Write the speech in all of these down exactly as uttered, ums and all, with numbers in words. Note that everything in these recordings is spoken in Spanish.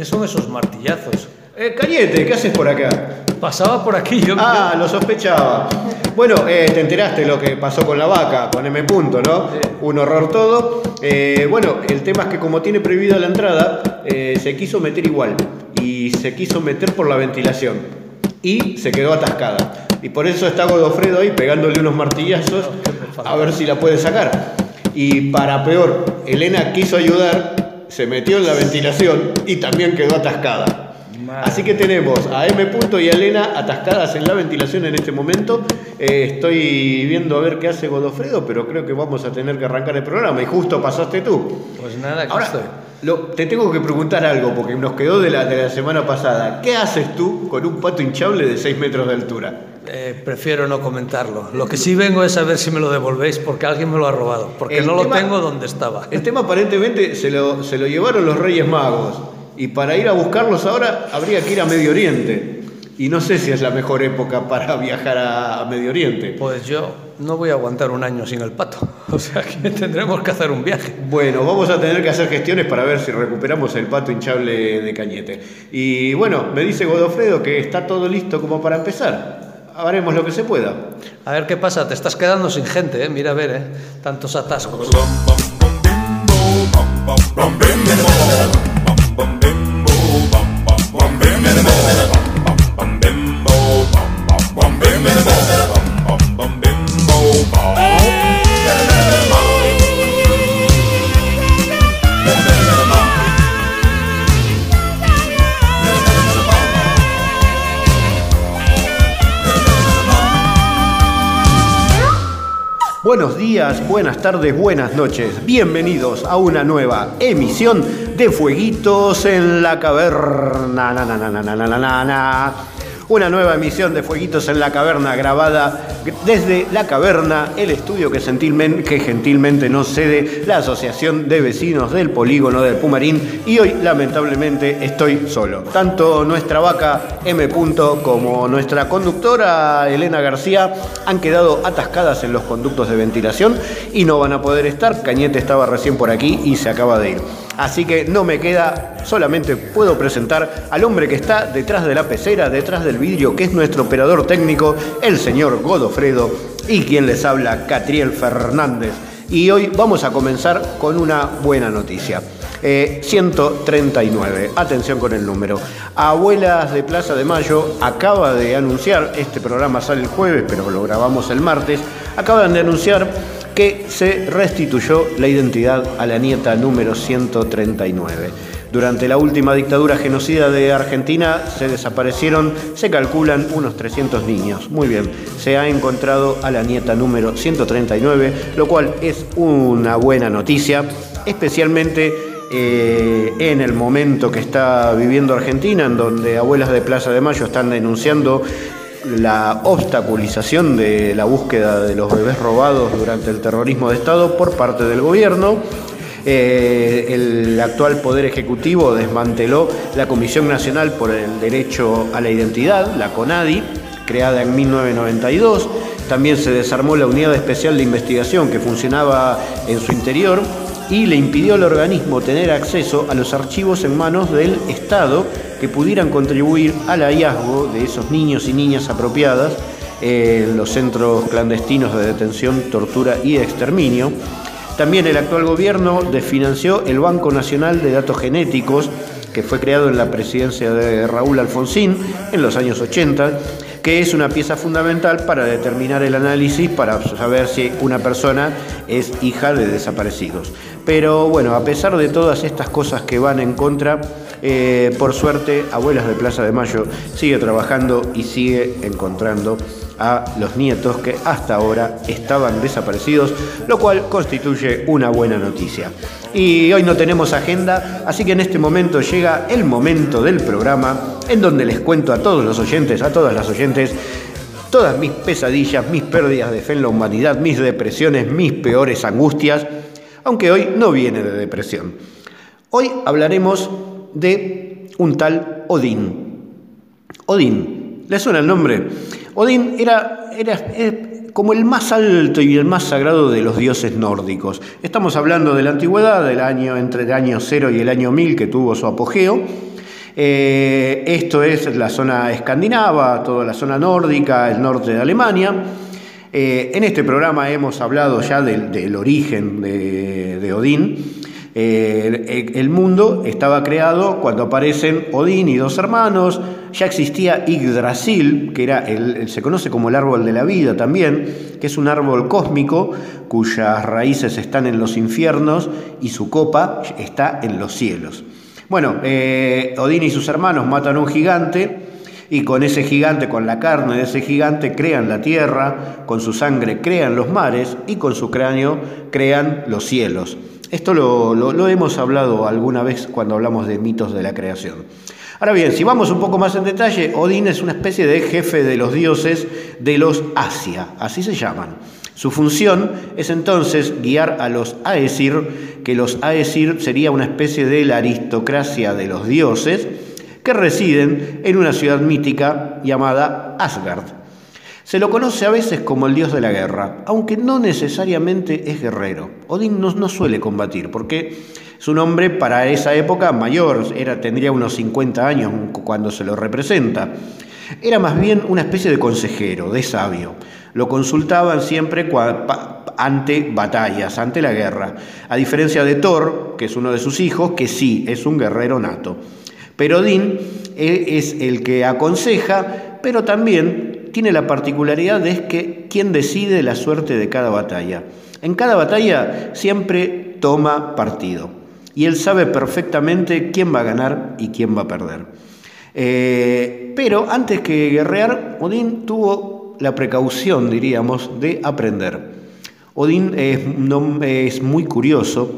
¿Qué son esos martillazos? Eh, Cañete, ¿qué haces por acá? Pasaba por aquí yo. Ah, lo sospechaba. Bueno, eh, te enteraste lo que pasó con la vaca, con M. Punto, ¿no? Sí. Un horror todo. Eh, bueno, el tema es que como tiene prohibida la entrada, eh, se quiso meter igual. Y se quiso meter por la ventilación. Y se quedó atascada. Y por eso está Godofredo ahí pegándole unos martillazos a ver si la puede sacar. Y para peor, Elena quiso ayudar, se metió en la ventilación y también quedó atascada. Así que tenemos a M. y a Elena atascadas en la ventilación en este momento. Eh, estoy viendo a ver qué hace Godofredo, pero creo que vamos a tener que arrancar el programa. Y justo pasaste tú. Pues nada, aquí Ahora, estoy. Lo, te tengo que preguntar algo, porque nos quedó de la, de la semana pasada. ¿Qué haces tú con un pato hinchable de seis metros de altura? Eh, prefiero no comentarlo. Lo que sí vengo es a ver si me lo devolvéis, porque alguien me lo ha robado. Porque El no tema- lo tengo donde estaba. El tema aparentemente se lo, se lo llevaron los Reyes Magos. Y para ir a buscarlos ahora habría que ir a Medio Oriente. Y no sé si es la mejor época para viajar a, a Medio Oriente. Pues yo no voy a aguantar un año sin el pato. O sea que tendremos que hacer un viaje. Bueno, vamos a tener que hacer gestiones para ver si recuperamos el pato hinchable de Cañete. Y bueno, me dice Godofredo que está todo listo como para empezar. Haremos lo que se pueda. A ver qué pasa, te estás quedando sin gente, ¿eh? Mira a ver, ¿eh? Tantos atascos. Buenos días, buenas tardes, buenas noches. Bienvenidos a una nueva emisión de Fueguitos en la Caverna. Na, na, na, na, na, na, na, na. Una nueva emisión de Fueguitos en la Caverna grabada desde La Caverna, el estudio que gentilmente, que gentilmente nos cede la Asociación de Vecinos del Polígono del Pumarín. Y hoy, lamentablemente, estoy solo. Tanto nuestra vaca M. como nuestra conductora Elena García han quedado atascadas en los conductos de ventilación y no van a poder estar. Cañete estaba recién por aquí y se acaba de ir. Así que no me queda, solamente puedo presentar al hombre que está detrás de la pecera, detrás del vidrio, que es nuestro operador técnico, el señor Godofredo, y quien les habla, Catriel Fernández. Y hoy vamos a comenzar con una buena noticia. Eh, ciento treinta y nueve, atención con el número. Abuelas de Plaza de Mayo acaba de anunciar, este programa sale el jueves, pero lo grabamos el martes, acaban de anunciar que se restituyó la identidad a la nieta número ciento treinta y nueve. Durante la última dictadura genocida de Argentina se desaparecieron, se calculan, unos trescientos niños. Muy bien, se ha encontrado a la nieta número ciento treinta y nueve, lo cual es una buena noticia, especialmente eh, en el momento que está viviendo Argentina, en donde Abuelas de Plaza de Mayo están denunciando la obstaculización de la búsqueda de los bebés robados durante el terrorismo de Estado por parte del gobierno. Eh, el actual Poder Ejecutivo desmanteló la Comisión Nacional por el Derecho a la Identidad, la CONADI, creada en mil novecientos noventa y dos. También se desarmó la Unidad Especial de Investigación que funcionaba en su interior y le impidió al organismo tener acceso a los archivos en manos del Estado que pudieran contribuir al hallazgo de esos niños y niñas apropiadas en los centros clandestinos de detención, tortura y exterminio. También el actual gobierno desfinanció el Banco Nacional de Datos Genéticos, que fue creado en la presidencia de Raúl Alfonsín en los años ochenta, que es una pieza fundamental para determinar el análisis para saber si una persona es hija de desaparecidos. Pero bueno, a pesar de todas estas cosas que van en contra, eh, por suerte, Abuelas de Plaza de Mayo sigue trabajando y sigue encontrando a los nietos que hasta ahora estaban desaparecidos, lo cual constituye una buena noticia. Y hoy no tenemos agenda, así que en este momento llega el momento del programa en donde les cuento a todos los oyentes, a todas las oyentes, todas mis pesadillas, mis pérdidas de fe en la humanidad, mis depresiones, mis peores angustias, aunque hoy no viene de depresión. Hoy hablaremos de un tal Odín. Odín, ¿le suena el nombre? Odín era, era, era como el más alto y el más sagrado de los dioses nórdicos. Estamos hablando de la antigüedad, del año, entre el año cero y el año mil, que tuvo su apogeo. Eh, esto es la zona escandinava, toda la zona nórdica, el norte de Alemania. Eh, en este programa hemos hablado ya del, del origen de, de Odín. Eh, el, el mundo estaba creado cuando aparecen Odín y dos hermanos. Ya existía Yggdrasil, que era el, el, se conoce como el árbol de la vida también, que es un árbol cósmico cuyas raíces están en los infiernos y su copa está en los cielos. Bueno, eh, Odín y sus hermanos matan a un gigante y con ese gigante, con la carne de ese gigante, crean la tierra, con su sangre crean los mares y con su cráneo crean los cielos. Esto lo, lo, lo hemos hablado alguna vez cuando hablamos de mitos de la creación. Ahora bien, si vamos un poco más en detalle, Odín es una especie de jefe de los dioses de los Asia, así se llaman. Su función es entonces guiar a los Aesir, que los Aesir sería una especie de la aristocracia de los dioses que residen en una ciudad mítica llamada Asgard. Se lo conoce a veces como el dios de la guerra, aunque no necesariamente es guerrero. Odín no, no suele combatir porque es un hombre para esa época mayor, era, tendría unos cincuenta años cuando se lo representa. Era más bien una especie de consejero, de sabio. Lo consultaban siempre ante batallas, ante la guerra. A diferencia de Thor, que es uno de sus hijos, que sí, es un guerrero nato. Pero Odín es el que aconseja, pero también tiene la particularidad de que quien decide la suerte de cada batalla. En cada batalla siempre toma partido. Y él sabe perfectamente quién va a ganar y quién va a perder. Eh, pero antes que guerrear, Odín tuvo la precaución, diríamos, de aprender. Odín es, no, es muy curioso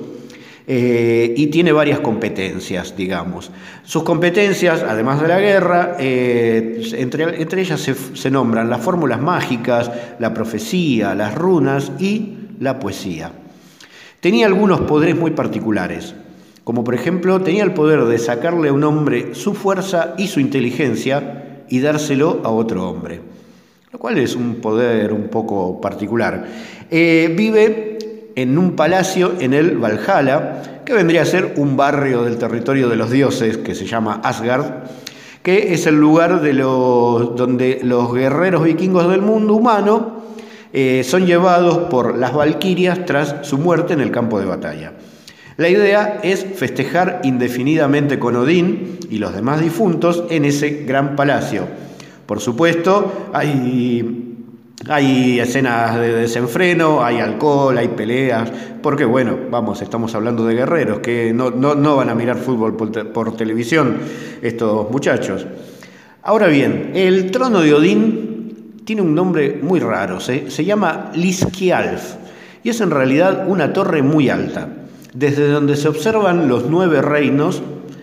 eh, y tiene varias competencias, digamos. Sus competencias, además de la guerra, eh, entre, entre ellas se, se nombran las fórmulas mágicas, la profecía, las runas y la poesía. Tenía algunos poderes muy particulares, como por ejemplo tenía el poder de sacarle a un hombre su fuerza y su inteligencia y dárselo a otro hombre, lo cual es un poder un poco particular. Eh, vive en un palacio en el Valhalla, que vendría a ser un barrio del territorio de los dioses que se llama Asgard, que es el lugar de los, donde los guerreros vikingos del mundo humano eh, son llevados por las valquirias tras su muerte en el campo de batalla. La idea es festejar indefinidamente con Odín y los demás difuntos en ese gran palacio. Por supuesto, hay, hay escenas de desenfreno, hay alcohol, hay peleas, porque bueno, vamos, estamos hablando de guerreros que no, no, no van a mirar fútbol por, te, por televisión estos muchachos. Ahora bien, el trono de Odín tiene un nombre muy raro, se, se llama Liskialf, y es en realidad una torre muy alta, desde donde se observan los nueve reinos,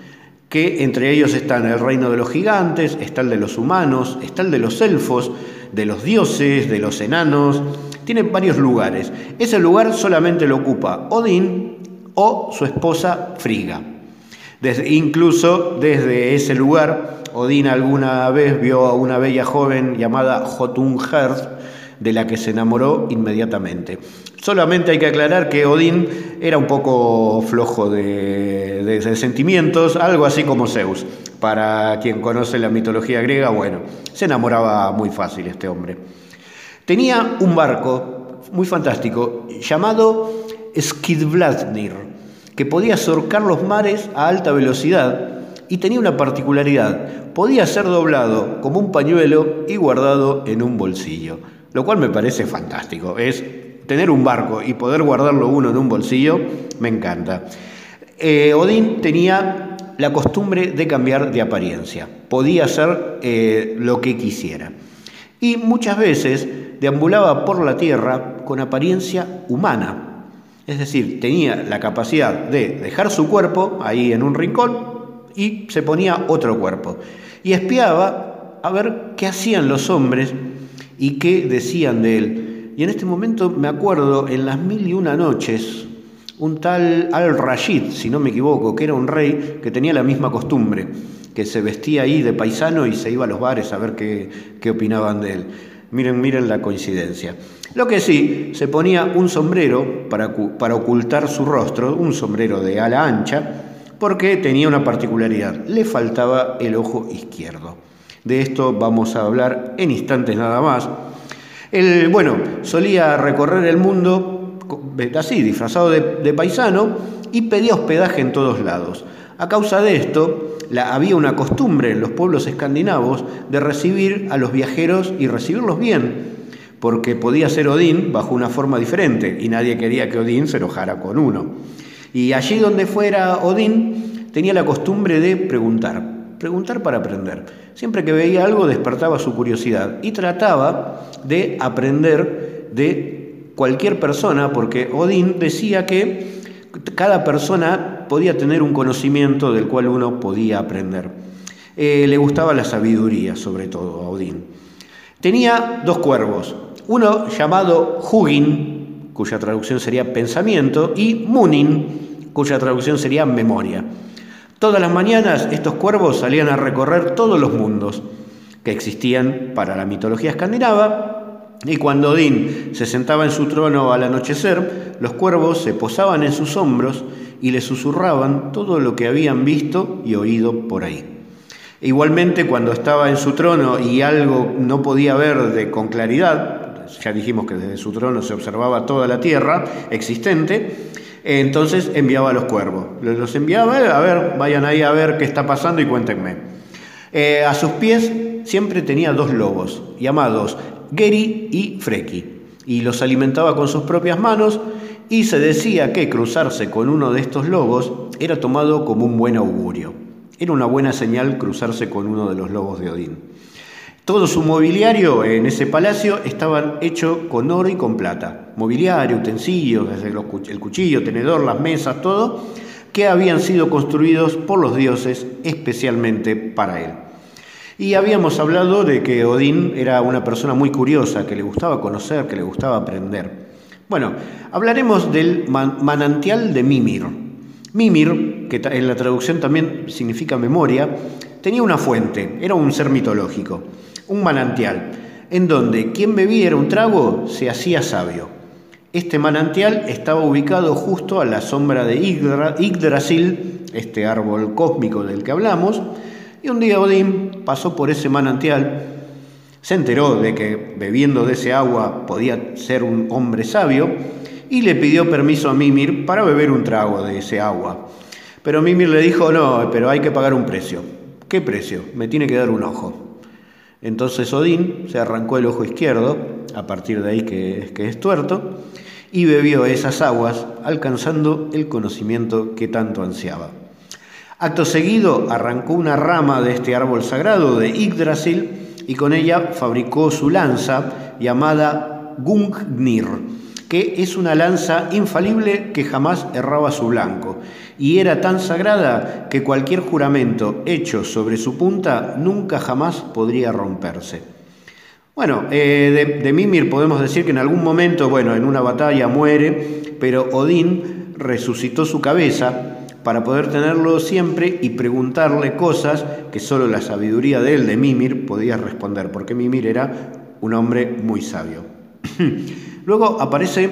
que entre ellos están el reino de los gigantes, está el de los humanos, está el de los elfos, de los dioses, de los enanos, tiene varios lugares. Ese lugar solamente lo ocupa Odín o su esposa Frigga. Desde, incluso desde ese lugar, Odín alguna vez vio a una bella joven llamada Jotunheim, de la que se enamoró inmediatamente. Solamente hay que aclarar que Odín era un poco flojo de, de, de sentimientos, algo así como Zeus. Para quien conoce la mitología griega, bueno, se enamoraba muy fácil este hombre. Tenía un barco muy fantástico llamado Skidbladnir, que podía surcar los mares a alta velocidad y tenía una particularidad: podía ser doblado como un pañuelo y guardado en un bolsillo, lo cual me parece fantástico. Es tener un barco y poder guardarlo uno en un bolsillo, me encanta. Eh, Odín tenía la costumbre de cambiar de apariencia, podía hacer eh, lo que quisiera. Y muchas veces deambulaba por la tierra con apariencia humana. Es decir, tenía la capacidad de dejar su cuerpo ahí en un rincón y se ponía otro cuerpo. Y espiaba a ver qué hacían los hombres y qué decían de él. Y en este momento me acuerdo, en las mil y una noches, un tal Al-Rashid, si no me equivoco, que era un rey que tenía la misma costumbre, que se vestía ahí de paisano y se iba a los bares a ver qué, qué opinaban de él. Miren, miren la coincidencia. Lo que sí, se ponía un sombrero para, para ocultar su rostro, un sombrero de ala ancha, porque tenía una particularidad, le faltaba el ojo izquierdo. De esto vamos a hablar en instantes nada más. Él, bueno, solía recorrer el mundo así, disfrazado de, de paisano, y pedía hospedaje en todos lados. A causa de esto, la, había una costumbre en los pueblos escandinavos de recibir a los viajeros y recibirlos bien, porque podía ser Odín bajo una forma diferente y nadie quería que Odín se enojara con uno. Y allí donde fuera Odín tenía la costumbre de preguntar, preguntar para aprender. Siempre que veía algo despertaba su curiosidad y trataba de aprender de cualquier persona, porque Odín decía que cada persona podía tener un conocimiento del cual uno podía aprender. Eh, le gustaba la sabiduría, sobre todo a Odín. Tenía dos cuervos, uno llamado Hugin, cuya traducción sería pensamiento, y Munin, cuya traducción sería memoria. Todas las mañanas estos cuervos salían a recorrer todos los mundos que existían para la mitología escandinava, y cuando Odín se sentaba en su trono al anochecer, los cuervos se posaban en sus hombros y le susurraban todo lo que habían visto y oído por ahí. Igualmente, cuando estaba en su trono y algo no podía ver de, con claridad, ya dijimos que desde su trono se observaba toda la tierra existente, entonces enviaba a los cuervos. Los enviaba, a ver, vayan ahí a ver qué está pasando y cuéntenme. Eh, a sus pies siempre tenía dos lobos, llamados Geri y Freki, y los alimentaba con sus propias manos, y se decía que cruzarse con uno de estos lobos era tomado como un buen augurio. Era una buena señal cruzarse con uno de los lobos de Odín. Todo su mobiliario en ese palacio estaba hecho con oro y con plata. Mobiliario, utensilios, desde el cuchillo, tenedor, las mesas, todo, que habían sido construidos por los dioses especialmente para él. Y habíamos hablado de que Odín era una persona muy curiosa, que le gustaba conocer, que le gustaba aprender. Bueno, hablaremos del man- manantial de Mimir. Mimir, que en la traducción también significa memoria, tenía una fuente, era un ser mitológico, un manantial, en donde quien bebiera un trago se hacía sabio. Este manantial estaba ubicado justo a la sombra de Yggdra- Yggdrasil, este árbol cósmico del que hablamos, y un día Odín pasó por ese manantial, se enteró de que bebiendo de ese agua podía ser un hombre sabio, y le pidió permiso a Mimir para beber un trago de ese agua. Pero Mimir le dijo, no, pero hay que pagar un precio. ¿Qué precio? Me tiene que dar un ojo. Entonces Odín se arrancó el ojo izquierdo, a partir de ahí que, que es tuerto, y bebió esas aguas, alcanzando el conocimiento que tanto ansiaba. Acto seguido arrancó una rama de este árbol sagrado de Yggdrasil y con ella fabricó su lanza llamada Gungnir, que es una lanza infalible que jamás erraba su blanco, y era tan sagrada que cualquier juramento hecho sobre su punta nunca jamás podría romperse. Bueno, eh, de, de Mimir podemos decir que en algún momento, bueno, en una batalla muere, pero Odín resucitó su cabeza para poder tenerlo siempre y preguntarle cosas que solo la sabiduría de él, de Mimir, podía responder, porque Mimir era un hombre muy sabio. Luego aparece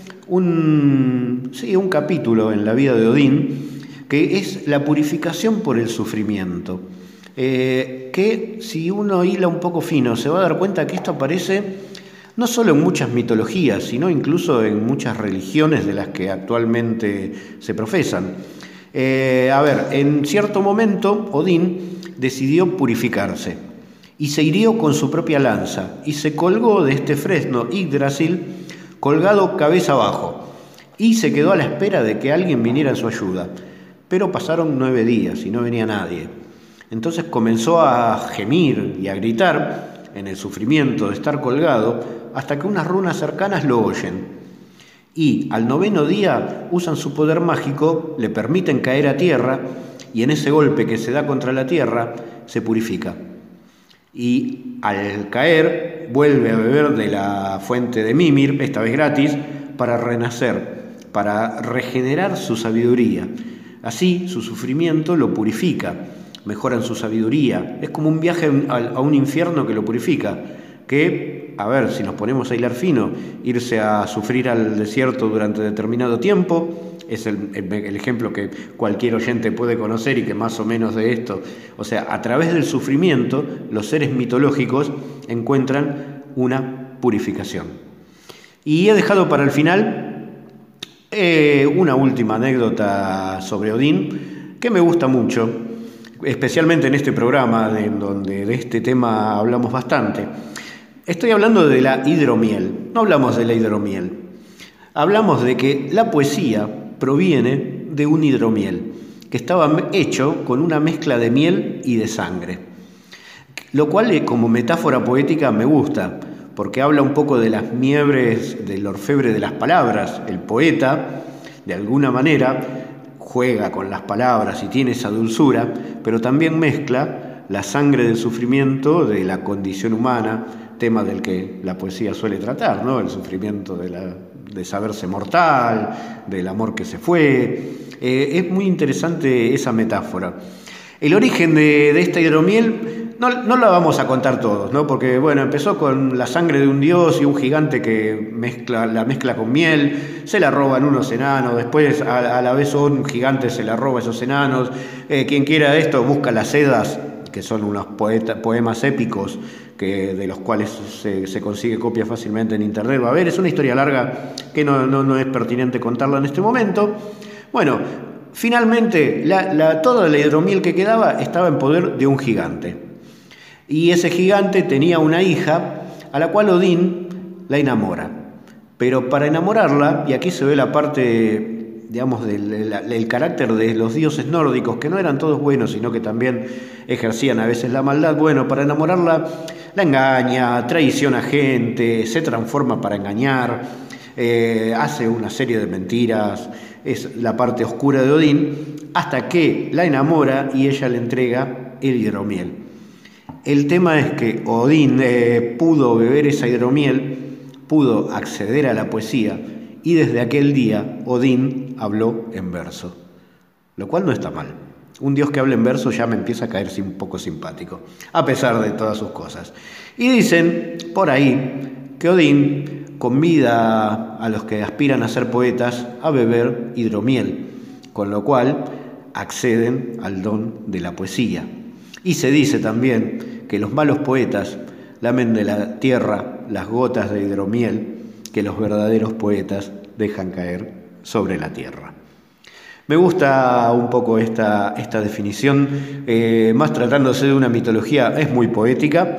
un, sí, un capítulo en la vida de Odín que es la purificación por el sufrimiento, eh, que si uno hila un poco fino se va a dar cuenta que esto aparece no solo en muchas mitologías, sino incluso en muchas religiones de las que actualmente se profesan. Eh, a ver, en cierto momento Odín decidió purificarse y se hirió con su propia lanza y se colgó de este fresno Yggdrasil colgado cabeza abajo y se quedó a la espera de que alguien viniera en su ayuda. Pero pasaron nueve días y no venía nadie. Entonces comenzó a gemir y a gritar en el sufrimiento de estar colgado hasta que unas runas cercanas lo oyen. Y al noveno día usan su poder mágico, le permiten caer a tierra y en ese golpe que se da contra la tierra se purifica. Y al caer vuelve a beber de la fuente de Mimir, esta vez gratis, para renacer, para regenerar su sabiduría. Así su sufrimiento lo purifica, mejora en su sabiduría. Es como un viaje a un infierno que lo purifica, que, a ver, si nos ponemos a hilar fino, irse a sufrir al desierto durante determinado tiempo, es el, el, el ejemplo que cualquier oyente puede conocer y que más o menos de esto, o sea, a través del sufrimiento, los seres mitológicos encuentran una purificación. Y he dejado para el final eh, una última anécdota sobre Odín, que me gusta mucho, especialmente en este programa, en donde de este tema hablamos bastante. Estoy hablando de la hidromiel, no hablamos de la hidromiel, hablamos de que la poesía proviene de un hidromiel, que estaba hecho con una mezcla de miel y de sangre, lo cual como metáfora poética me gusta, porque habla un poco de las miebres, del orfebre de las palabras. El poeta, de alguna manera, juega con las palabras y tiene esa dulzura, pero también mezcla la sangre del sufrimiento de la condición humana, tema del que la poesía suele tratar, ¿no? El sufrimiento de, la, de saberse mortal, del amor que se fue. Eh, es muy interesante esa metáfora. El origen de, de esta hidromiel no, no la vamos a contar todos, ¿no? Porque bueno, empezó con la sangre de un dios y un gigante que mezcla, la mezcla con miel, se la roban unos enanos, después a, a la vez un gigante se la roba a esos enanos. Eh, quien quiera esto busca las Edas, que son unos poeta, poemas épicos que, de los cuales se, se consigue copia fácilmente en internet. Va a ver, es una historia larga que no, no, no es pertinente contarla en este momento. Bueno, finalmente la, la, toda la hidromiel que quedaba estaba en poder de un gigante. Y ese gigante tenía una hija a la cual Odín la enamora. Pero para enamorarla, y aquí se ve la parte, digamos, del, del, del carácter de los dioses nórdicos, que no eran todos buenos, sino que también ejercían a veces la maldad. Bueno, para enamorarla la engaña, traiciona gente, se transforma para engañar, eh, hace una serie de mentiras, es la parte oscura de Odín, hasta que la enamora y ella le entrega el hidromiel. El tema es que Odín eh, pudo beber esa hidromiel, pudo acceder a la poesía, y desde aquel día Odín habló en verso, lo cual no está mal. Un dios que habla en verso ya me empieza a caerse un poco simpático, a pesar de todas sus cosas. Y dicen por ahí que Odín convida a los que aspiran a ser poetas a beber hidromiel, con lo cual acceden al don de la poesía. Y se dice también que los malos poetas lamen de la tierra las gotas de hidromiel que los verdaderos poetas dejan caer sobre la tierra. Me gusta un poco esta, esta definición, eh, más tratándose de una mitología, es muy poética.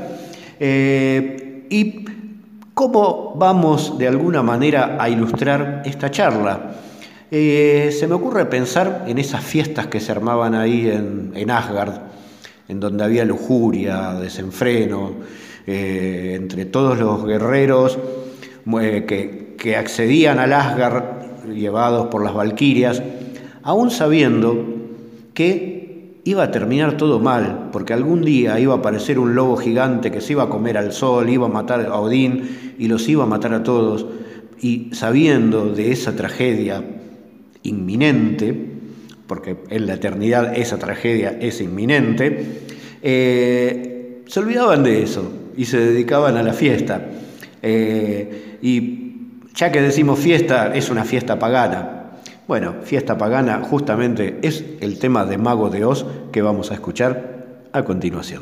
Eh, y cómo vamos de alguna manera a ilustrar esta charla. Eh, se me ocurre pensar en esas fiestas que se armaban ahí en, en Asgard, en donde había lujuria, desenfreno, eh, entre todos los guerreros eh, que, que accedían al Asgard, llevados por las valquirias, aún sabiendo que iba a terminar todo mal, porque algún día iba a aparecer un lobo gigante que se iba a comer al sol, iba a matar a Odín y los iba a matar a todos, y sabiendo de esa tragedia inminente, porque en la eternidad esa tragedia es inminente, eh, se olvidaban de eso y se dedicaban a la fiesta. Eh, y ya que decimos fiesta, es una fiesta pagana. Bueno, fiesta pagana justamente es el tema de Mago de Oz que vamos a escuchar a continuación.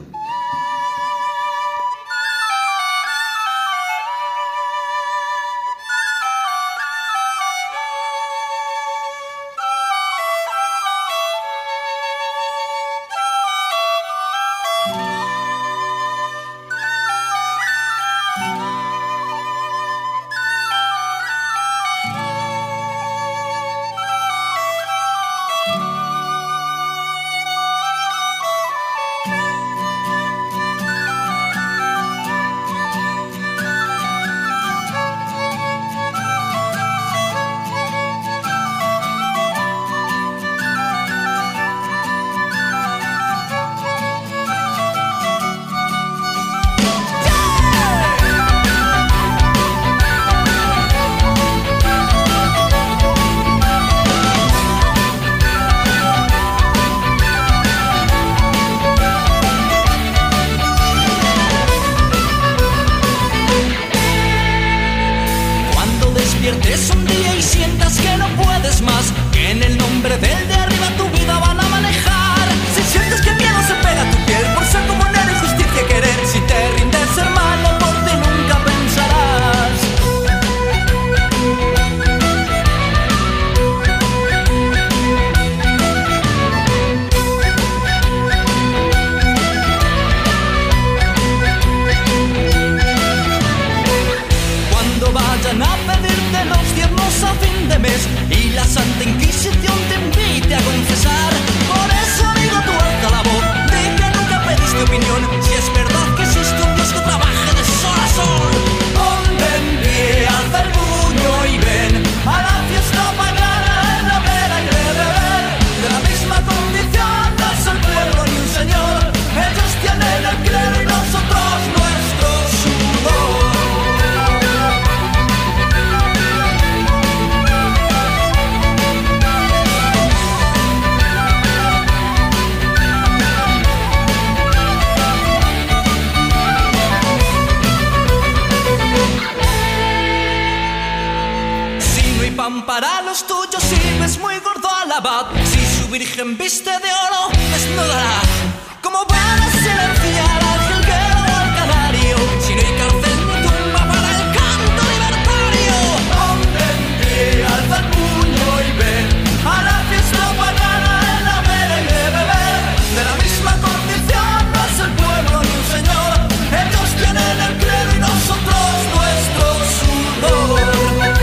virgen viste de oro, desnudará. ¿Cómo van a silenciar al jilguero o al canario si no hay cárcel ni tumba para el canto libertario? Ponte en pie, alza el puño y ven a la fiesta pagana en la vera y de beber. De la misma condición no es el pueblo ni un señor. Ellos tienen el credo y nosotros nuestro sudor.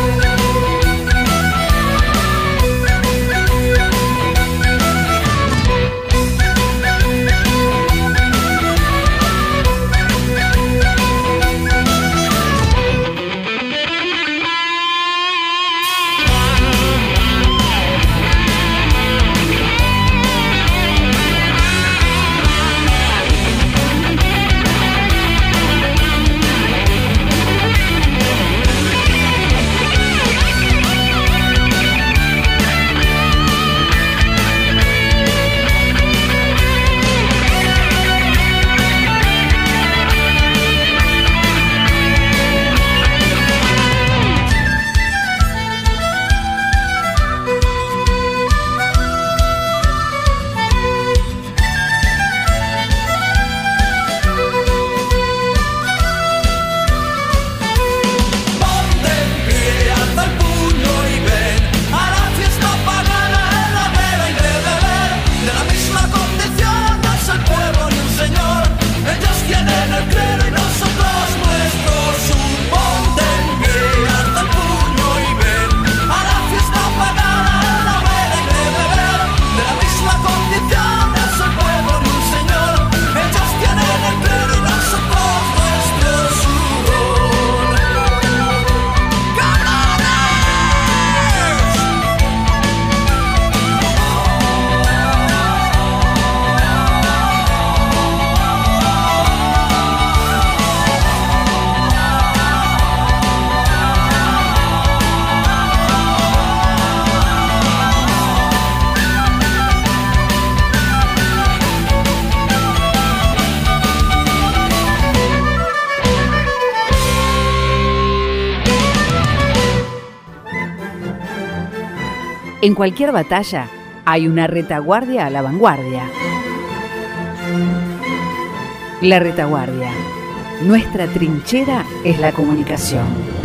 En cualquier batalla hay una retaguardia a la vanguardia. La retaguardia. Nuestra trinchera es la comunicación.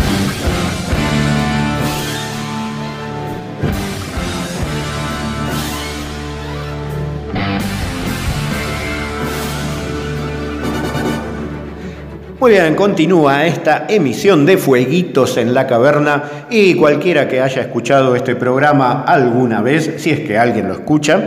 Muy bien, continúa esta emisión de Fueguitos en la Caverna y cualquiera que haya escuchado este programa alguna vez, si es que alguien lo escucha,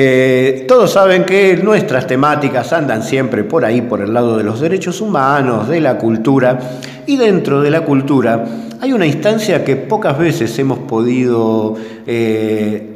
eh, todos saben que nuestras temáticas andan siempre por ahí, por el lado de los derechos humanos, de la cultura, y dentro de la cultura hay una instancia que pocas veces hemos podido eh,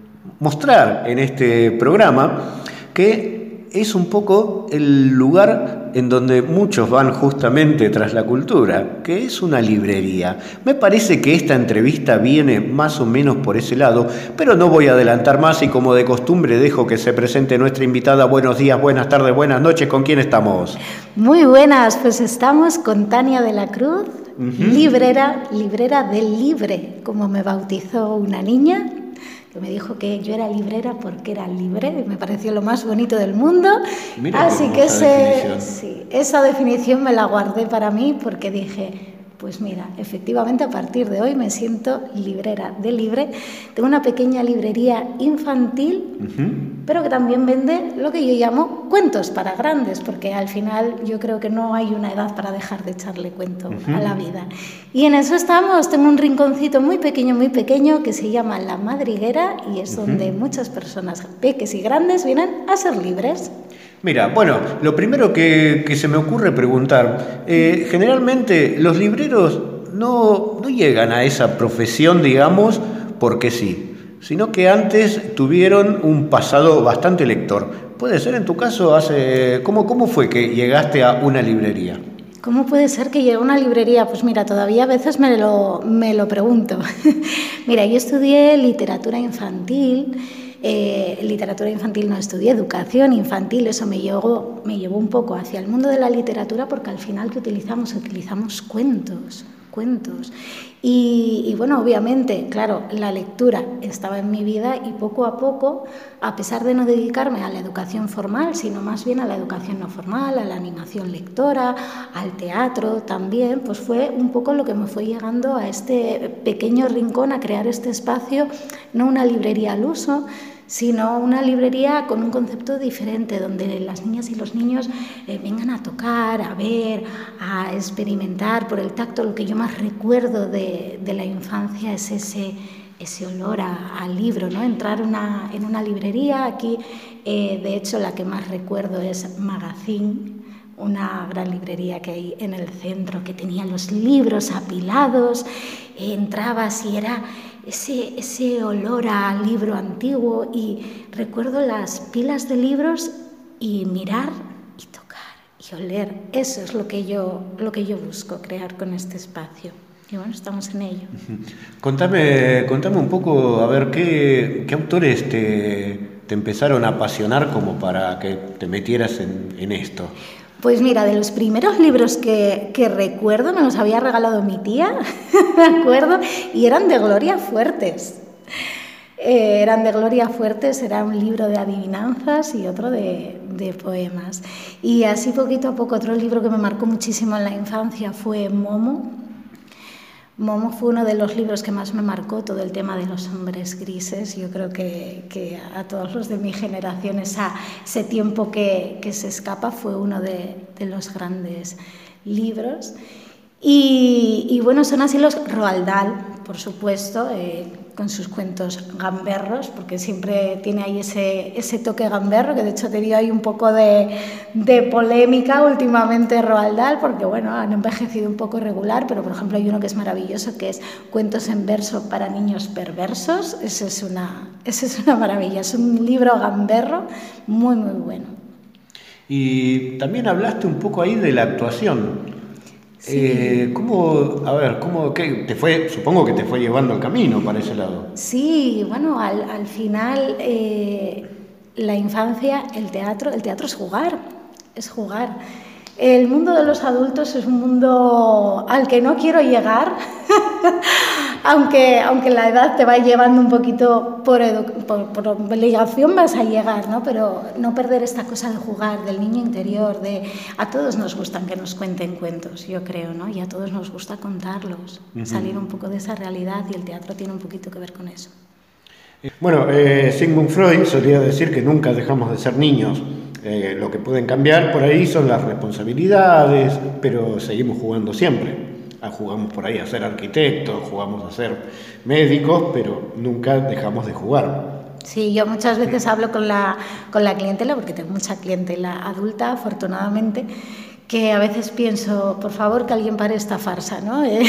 mostrar en este programa, que es un poco el lugar en donde muchos van justamente tras la cultura, que es una librería. Me parece que esta entrevista viene más o menos por ese lado, pero no voy a adelantar más y como de costumbre dejo que se presente nuestra invitada. Buenos días, buenas tardes, buenas noches. ¿Con quién estamos? Muy buenas, pues estamos con Tania de la Cruz, uh-huh. librera, librera del libre, como me bautizó una niña, que me dijo que yo era librera porque era libre, me pareció lo más bonito del mundo. Mira, así que ese, sí, esa definición me la guardé para mí porque dije, pues mira, efectivamente a partir de hoy me siento librera de libre. Tengo una pequeña librería infantil, uh-huh. pero que también vende lo que yo llamo cuentos para grandes, porque al final yo creo que no hay una edad para dejar de echarle cuento uh-huh. a la vida. Y en eso estamos. Tengo un rinconcito muy pequeño, muy pequeño, que se llama La Madriguera, y es uh-huh. donde muchas personas, peques y grandes, vienen a ser libres. Mira, bueno, lo primero que, que se me ocurre preguntar, eh, generalmente los libreros no, no llegan a esa profesión, digamos, porque sí, sino que antes tuvieron un pasado bastante lector. ¿Puede ser en tu caso? Hace, ¿cómo, cómo fue que llegaste a una librería? ¿Cómo puede ser que llegue a una librería? Pues mira, todavía a veces me lo, me lo pregunto. Mira, yo estudié literatura infantil. Eh, literatura infantil no estudié, educación infantil, eso me llevó, me llevó un poco hacia el mundo de la literatura porque al final que utilizamos, utilizamos cuentos, cuentos. Y, y bueno, obviamente, claro, la lectura estaba en mi vida y poco a poco, a pesar de no dedicarme a la educación formal, sino más bien a la educación no formal, a la animación lectora, al teatro también, pues fue un poco lo que me fue llegando a este pequeño rincón, a crear este espacio, no una librería al uso, sino una librería con un concepto diferente, donde las niñas y los niños eh, vengan a tocar, a ver, a experimentar por el tacto. Lo que yo más recuerdo de, de la infancia es ese, ese olor a, a libro, ¿no? Entrar una, en una librería, aquí eh, de hecho la que más recuerdo es Magazine, una gran librería que hay en el centro, que tenía los libros apilados, eh, entrabas y era ese, ese olor a libro antiguo, y recuerdo las pilas de libros y mirar y tocar y oler. Eso es lo que yo, lo que yo busco crear con este espacio. Y bueno, estamos en ello. Contame, contame un poco, a ver, ¿qué, qué autores te, te empezaron a apasionar como para que te metieras en, en esto? Pues mira, de los primeros libros que, que recuerdo, me los había regalado mi tía, me acuerdo, y eran de Gloria Fuertes. Eh, eran de Gloria Fuertes, era un libro de adivinanzas y otro de, de poemas. Y así poquito a poco, otro libro que me marcó muchísimo en la infancia fue Momo. Momo fue uno de los libros que más me marcó, todo el tema de los hombres grises. Yo creo que, que a todos los de mi generación esa, ese tiempo que, que se escapa fue uno de, de los grandes libros. Y, y bueno, son así los Roald Dahl, por supuesto, eh, con sus cuentos gamberros, porque siempre tiene ahí ese, ese toque gamberro, que de hecho ha tenido ahí un poco de, de polémica últimamente Roald Dahl, porque bueno, han envejecido un poco regular, pero por ejemplo hay uno que es maravilloso, que es Cuentos en verso para niños perversos. Eso es una, eso es una maravilla, es un libro gamberro muy muy bueno. Y también hablaste un poco ahí de la actuación. Sí. Eh, ¿Cómo, a ver, cómo, qué te fue, supongo que te fue llevando el camino para ese lado? Sí, bueno, al, al final eh, la infancia, el teatro, el teatro es jugar, es jugar. El mundo de los adultos es un mundo al que no quiero llegar, aunque, aunque la edad te va llevando un poquito por, por, por obligación vas a llegar, ¿no? Pero no perder esta cosa de jugar, del niño interior, de a todos nos gustan que nos cuenten cuentos, yo creo, ¿no? Y a todos nos gusta contarlos, uh-huh. Salir un poco de esa realidad, y el teatro tiene un poquito que ver con eso. Bueno, eh, Sigmund Freud solía decir que nunca dejamos de ser niños. Eh, lo que pueden cambiar por ahí son las responsabilidades, pero seguimos jugando siempre. Ah, jugamos por ahí a ser arquitectos, jugamos a ser médicos, pero nunca dejamos de jugar. Sí, yo muchas veces hablo con la, con la clientela, porque tengo mucha clientela adulta, afortunadamente, que a veces pienso, por favor, que alguien pare esta farsa, ¿no? Eh,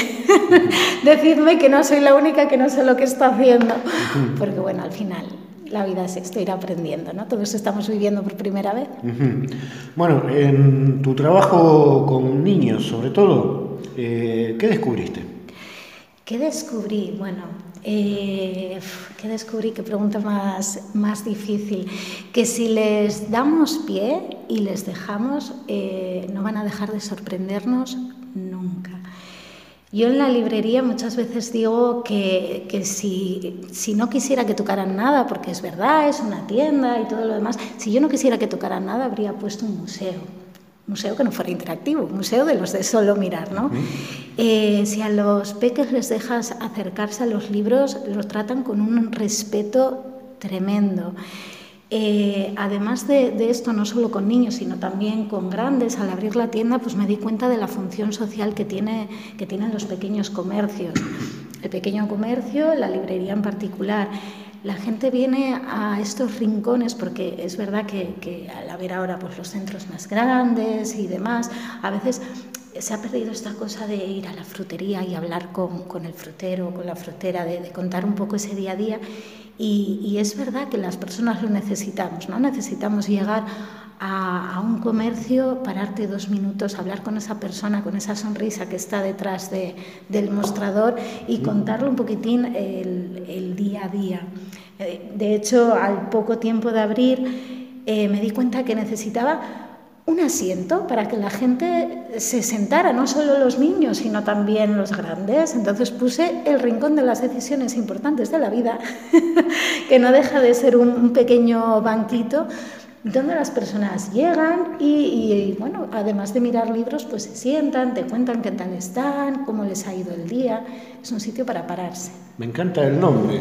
decidme que no soy la única que no sé lo que está haciendo, porque bueno, al final la vida es esto, ir aprendiendo, ¿no? Todos estamos viviendo por primera vez. Uh-huh. Bueno, en tu trabajo con niños, sobre todo, eh, ¿qué descubriste? ¿Qué descubrí? Bueno, eh, ¿qué descubrí? Qué pregunta más, más difícil. Que si les damos pie y les dejamos, eh, no van a dejar de sorprendernos nunca. Yo en la librería muchas veces digo que, que si, si no quisiera que tocaran nada, porque es verdad, es una tienda y todo lo demás, si yo no quisiera que tocaran nada, habría puesto un museo. Un museo que no fuera interactivo, un museo de los de solo mirar, ¿no? Uh-huh. Eh, si a los peques les dejas acercarse a los libros, los tratan con un respeto tremendo. Eh, además de, de esto, no solo con niños, sino también con grandes, al abrir la tienda, pues me di cuenta de la función social que, tiene, que tienen los pequeños comercios. El pequeño comercio, la librería en particular. La gente viene a estos rincones porque es verdad que, que al haber ahora pues, los centros más grandes y demás, a veces se ha perdido esta cosa de ir a la frutería y hablar con, con el frutero o con la frutera, de, de contar un poco ese día a día. Y, y es verdad que las personas lo necesitamos, ¿no? Necesitamos llegar a, a un comercio, pararte dos minutos, hablar con esa persona, con esa sonrisa que está detrás de, del mostrador y contarle un poquitín el, el día a día. De hecho, al poco tiempo de abrir, eh, me di cuenta que necesitaba un asiento para que la gente se sentara, no solo los niños, sino también los grandes. Entonces puse el rincón de las decisiones importantes de la vida, que no deja de ser un, un pequeño banquito donde las personas llegan y, y, bueno, además de mirar libros, pues se sientan, te cuentan qué tal están, cómo les ha ido el día. Es un sitio para pararse. Me encanta el nombre.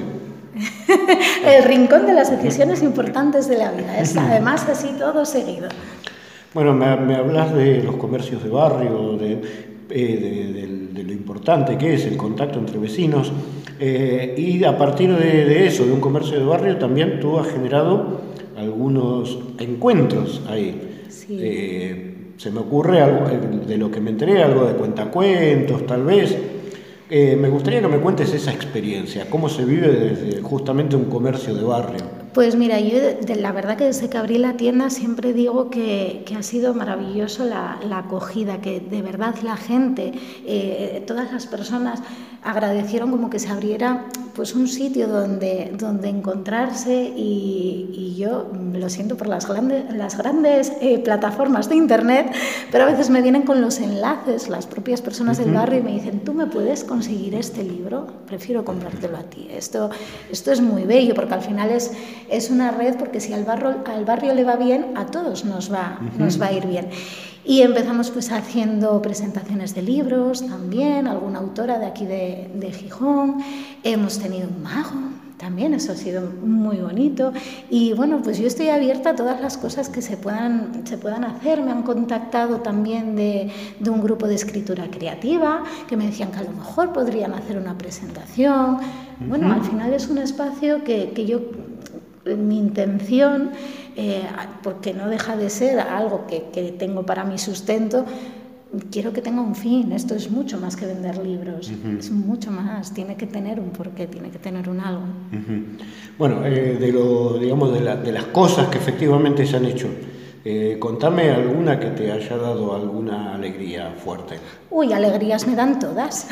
El rincón de las decisiones importantes de la vida. Es además así todo seguido. Bueno, me, me hablas de los comercios de barrio, de, eh, de, de, de lo importante que es el contacto entre vecinos, eh, y a partir de, de eso, de un comercio de barrio, también tú has generado algunos encuentros ahí. Sí. Eh, se me ocurre algo de lo que me enteré, algo de cuentacuentos, tal vez. Eh, me gustaría que me cuentes esa experiencia, cómo se vive desde justamente un comercio de barrio. Pues mira, yo de, la verdad que desde que abrí la tienda siempre digo que, que ha sido maravilloso la, la acogida, que de verdad la gente, eh, todas las personas agradecieron como que se abriera pues un sitio donde, donde encontrarse y, y yo lo siento por las grandes, las grandes eh, plataformas de internet, pero a veces me vienen con los enlaces las propias personas uh-huh. del barrio y me dicen, ¿tú me puedes conseguir este libro? Prefiero comprártelo a ti. Esto, esto es muy bello porque al final es, es una red, porque si al barrio, al barrio le va bien, a todos nos va, uh-huh. nos va a ir bien. Y empezamos pues haciendo presentaciones de libros también, alguna autora de aquí de, de Gijón, hemos tenido un mago también, eso ha sido muy bonito y bueno, pues yo estoy abierta a todas las cosas que se puedan, se puedan hacer. Me han contactado también de, de un grupo de escritura creativa que me decían que a lo mejor podrían hacer una presentación. Uh-huh. Bueno, al final es un espacio que, que yo, mi intención, eh, porque no deja de ser algo que, que tengo para mi sustento, quiero que tenga un fin. Esto es mucho más que vender libros, uh-huh. es mucho más, tiene que tener un porqué, tiene que tener un algo. Uh-huh. Bueno, eh, de, lo, digamos, de, la, de las cosas que efectivamente se han hecho, eh, contame alguna que te haya dado alguna alegría fuerte. Uy, alegrías me dan todas.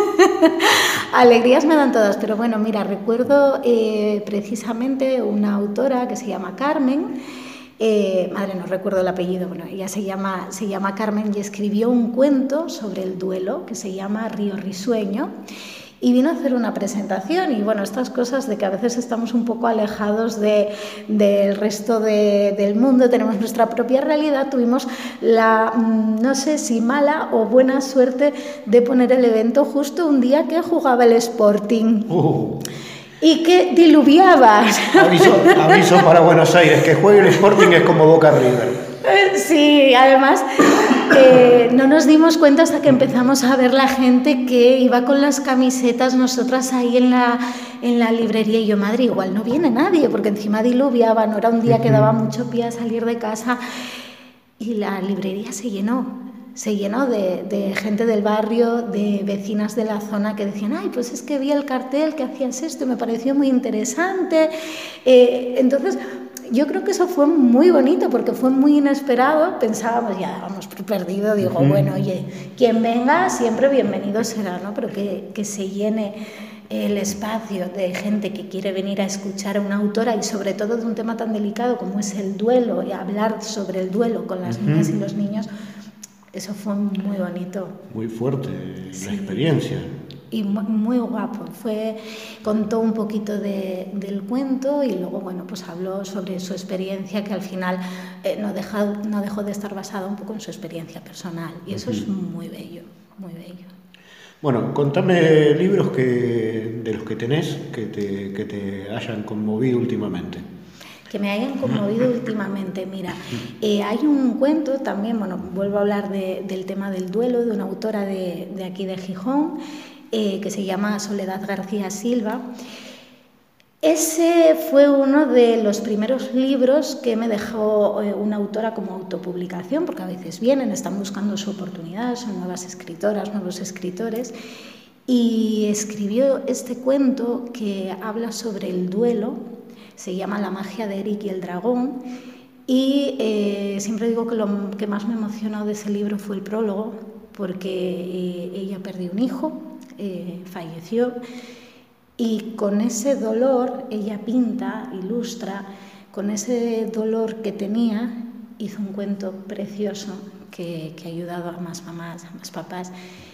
Alegrías me dan todas, pero bueno, mira, recuerdo eh, precisamente una autora que se llama Carmen. Eh, madre, no recuerdo el apellido, bueno, ella se llama, se llama Carmen y escribió un cuento sobre el duelo que se llama Río Risueño y vino a hacer una presentación y bueno, estas cosas de que a veces estamos un poco alejados de, del resto de, del mundo, tenemos nuestra propia realidad, tuvimos la, no sé si mala o buena suerte de poner el evento justo un día que jugaba el Sporting. Uh. Y que diluviaba. Aviso, aviso para Buenos Aires, que juegue el Sporting es como Boca River. Sí, además eh, no nos dimos cuenta hasta que empezamos a ver la gente que iba con las camisetas, nosotras ahí en la, en la librería y yo, madre, igual no viene nadie, porque encima diluviaba, no era un día que daba mucho pie a salir de casa y la librería se llenó. Se llenó de, de gente del barrio, de vecinas de la zona que decían, ay, pues es que vi el cartel que hacías esto y me pareció muy interesante. Eh, entonces, yo creo que eso fue muy bonito porque fue muy inesperado. Pensábamos, ya vamos perdido. Digo, uh-huh. bueno, oye, quien venga siempre bienvenido será, ¿no? Pero que, que se llene el espacio de gente que quiere venir a escuchar a una autora y sobre todo de un tema tan delicado como es el duelo y hablar sobre el duelo con las uh-huh. niñas y los niños. Eso fue muy bonito. Muy fuerte sí. la experiencia. Y muy, muy guapo. Fue, contó un poquito de, del cuento y luego, bueno, pues habló sobre su experiencia que al final eh, no, deja, no dejó de estar basada un poco en su experiencia personal. Y eso uh-huh. es muy bello, muy bello. Bueno, contame libros que, de los que tenés que te, que te hayan conmovido últimamente. Que me hayan conmovido últimamente. Mira, eh, hay un cuento también, bueno, vuelvo a hablar de, del tema del duelo, de una autora de, de aquí de Gijón, eh, que se llama Soledad García Silva. Ese fue uno de los primeros libros que me dejó eh, una autora como autopublicación, porque a veces vienen, están buscando su oportunidad, son nuevas escritoras, nuevos escritores, y escribió este cuento que habla sobre el duelo. Se llama La magia de Eric y el dragón y eh, siempre digo que lo que más me emocionó de ese libro fue el prólogo porque eh, ella perdió un hijo, eh, falleció y con ese dolor ella pinta, ilustra, con ese dolor que tenía hizo un cuento precioso que, que ha ayudado a más mamás, a más papás.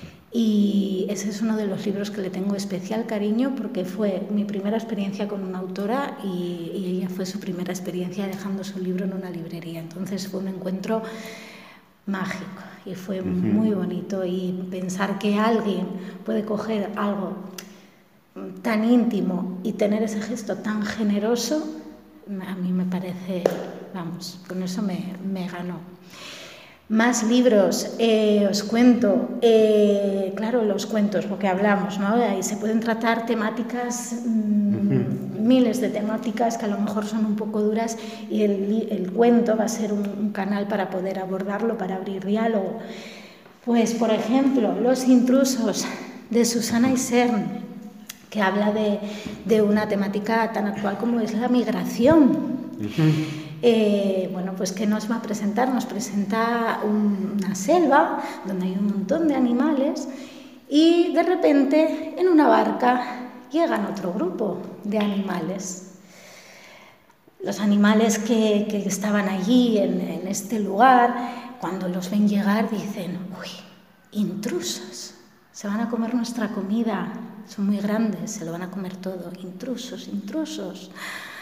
Y ese es uno de los libros que le tengo especial cariño porque fue mi primera experiencia con una autora y, y ella fue su primera experiencia dejando su libro en una librería. Entonces fue un encuentro mágico y fue uh-huh. muy bonito, y pensar que alguien puede coger algo tan íntimo y tener ese gesto tan generoso, a mí me parece, vamos, con eso me, me ganó. Más libros, eh, os cuento, eh, claro, los cuentos, lo que hablamos, ¿no? Ahí se pueden tratar temáticas, mmm, uh-huh. miles de temáticas que a lo mejor son un poco duras, y el, el cuento va a ser un, un canal para poder abordarlo, para abrir diálogo. Pues, por ejemplo, Los intrusos, de Susana Isern, que habla de, de una temática tan actual como es la migración. Uh-huh. Eh, bueno, pues ¿qué nos va a presentar? Nos presenta un, una selva donde hay un montón de animales y de repente en una barca llegan otro grupo de animales. Los animales que, que estaban allí en, en este lugar, cuando los ven llegar dicen: uy, intrusos, se van a comer nuestra comida, son muy grandes, se lo van a comer todo, intrusos, intrusos.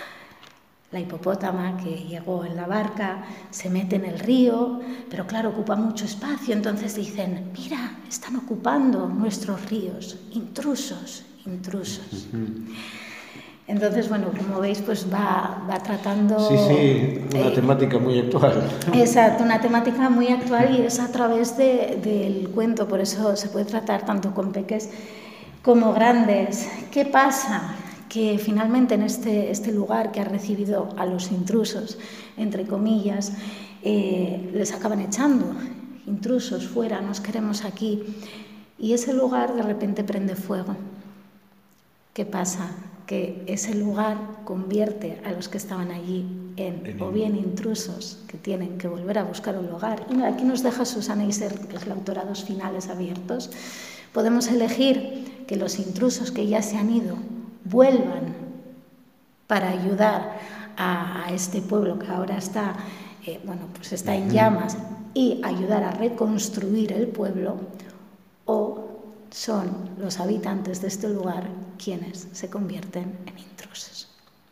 La hipopótama que llegó en la barca se mete en el río, pero claro, ocupa mucho espacio, entonces dicen: mira, están ocupando nuestros ríos, intrusos, intrusos. Uh-huh. Entonces, bueno, como veis, pues va, va tratando... Sí, sí, una eh, temática muy actual. Exacto, una temática muy actual, y es a través de, del cuento, por eso se puede tratar tanto con peques como grandes. ¿Qué pasa? Que finalmente en este, este lugar que ha recibido a los intrusos, entre comillas, eh, les acaban echando. Intrusos, fuera, nos queremos aquí. Y ese lugar de repente prende fuego. ¿Qué pasa? Que ese lugar convierte a los que estaban allí en o bien intrusos que tienen que volver a buscar un lugar. Y aquí nos deja Susana Isern, que es la autora, dos finales abiertos. Podemos elegir que los intrusos que ya se han ido vuelvan para ayudar a, a este pueblo que ahora está, eh, bueno, pues está en llamas, y ayudar a reconstruir el pueblo, o son los habitantes de este lugar quienes se convierten en intrusos.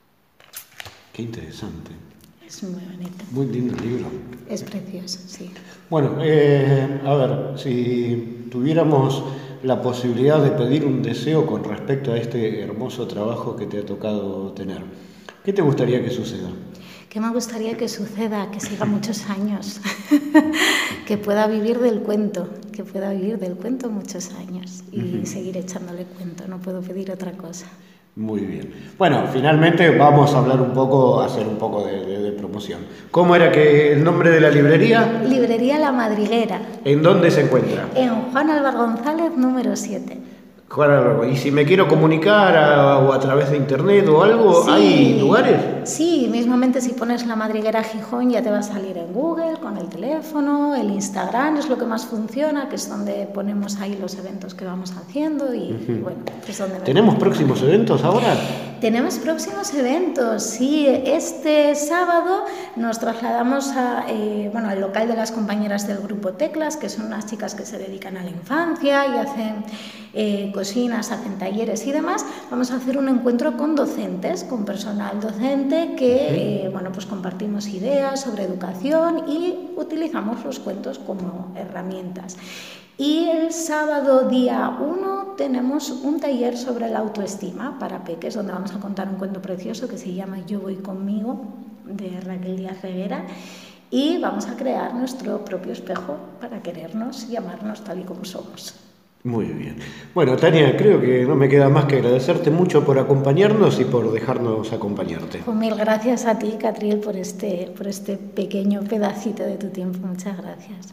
Qué interesante. Es muy bonito. Muy lindo el libro. Es precioso, sí. Bueno, eh, a ver, si tuviéramos la posibilidad de pedir un deseo con respecto a este hermoso trabajo que te ha tocado tener, ¿qué te gustaría que suceda? ¿Qué me gustaría que suceda? Que siga muchos años, que pueda vivir del cuento, que pueda vivir del cuento muchos años y uh-huh. seguir echándole cuento, no puedo pedir otra cosa. Muy bien. Bueno, finalmente vamos a hablar un poco, a hacer un poco de, de, de promoción. ¿Cómo era que el nombre de la librería? Librería La Madriguera. ¿En dónde se encuentra? En Juan Álvar González, número siete. Juan Álvar, y si me quiero comunicar a, o a través de internet o algo, sí, ¿hay lugares? Sí, mismamente si pones La Madriguera Gijón ya te va a salir en Google, con el teléfono, el Instagram es lo que más funciona, que es donde ponemos ahí los eventos que vamos haciendo y, uh-huh. y bueno, es donde... ¿Tenemos próximos eventos ahora? Tenemos próximos eventos, sí. Este sábado nos trasladamos a, eh, bueno, al local de las compañeras del grupo Teclas, que son unas chicas que se dedican a la infancia y hacen eh, cocinas, hacen talleres y demás. Vamos a hacer un encuentro con docentes, con personal docente, que eh, bueno, pues compartimos ideas sobre educación y utilizamos los cuentos como herramientas. Y el sábado día uno tenemos un taller sobre la autoestima para peques, donde vamos a contar un cuento precioso que se llama Yo voy conmigo, de Raquel Díaz Reguera, y vamos a crear nuestro propio espejo para querernos y amarnos tal y como somos. Muy bien. Bueno, Tania, creo que no me queda más que agradecerte mucho por acompañarnos y por dejarnos acompañarte. Pues mil gracias a ti, Catriel, por este, por este pequeño pedacito de tu tiempo. Muchas gracias.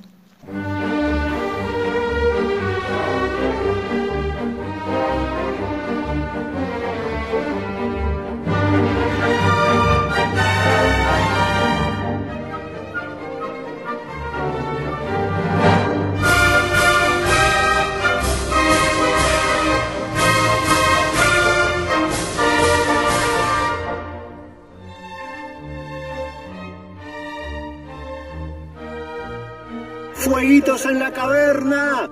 ¡Fueguitos en la caverna!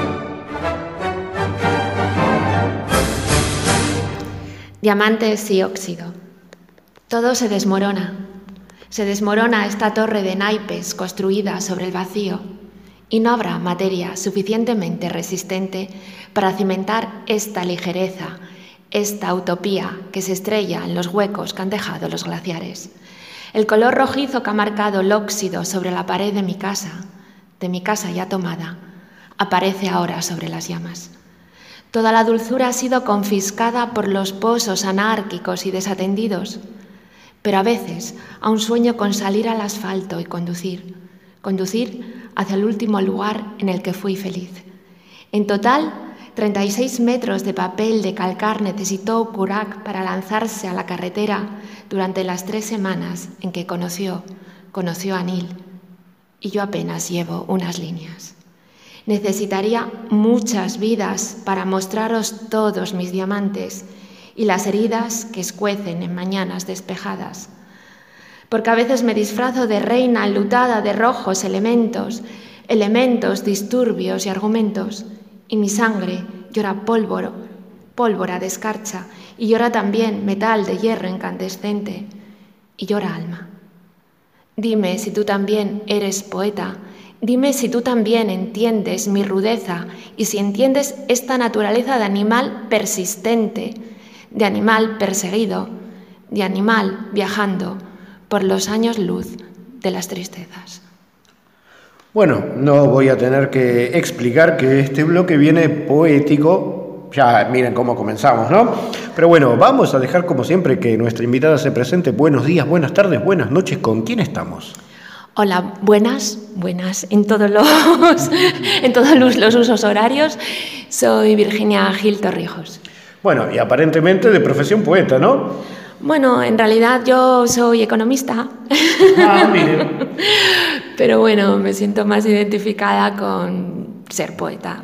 Diamantes y óxido. Todo se desmorona. Se desmorona esta torre de naipes construida sobre el vacío y no habrá materia suficientemente resistente para cimentar esta ligereza, esta utopía que se estrella en los huecos que han dejado los glaciares. El color rojizo que ha marcado el óxido sobre la pared de mi casa, de mi casa ya tomada, aparece ahora sobre las llamas. Toda la dulzura ha sido confiscada por los pozos anárquicos y desatendidos, pero a veces aún sueño con salir al asfalto y conducir, conducir hacia el último lugar en el que fui feliz. En total, treinta y seis metros de papel de calcar necesitó Curac para lanzarse a la carretera durante las tres semanas en que conoció, conoció a Neil, y yo apenas llevo unas líneas. Necesitaría muchas vidas para mostraros todos mis diamantes y las heridas que escuecen en mañanas despejadas. Porque a veces me disfrazo de reina enlutada de rojos elementos, elementos, disturbios y argumentos, y mi sangre llora pólvora, pólvora de escarcha, y llora también metal de hierro incandescente, y llora alma. Dime si tú también eres poeta. Dime si tú también entiendes mi rudeza y si entiendes esta naturaleza de animal persistente, de animal perseguido, de animal viajando por los años luz de las tristezas. Bueno, no voy a tener que explicar que este bloque viene poético. Ya miren cómo comenzamos, ¿no? Pero bueno, vamos a dejar como siempre que nuestra invitada se presente. Buenos días, buenas tardes, buenas noches. ¿Con quién estamos? Hola, buenas, buenas en todos los, en todos los, los usos horarios. Soy Virginia Gil Torrijos. Bueno, y aparentemente de profesión poeta, ¿no? Bueno, en realidad yo soy economista. Ah, mire. Pero bueno, me siento más identificada con ser poeta.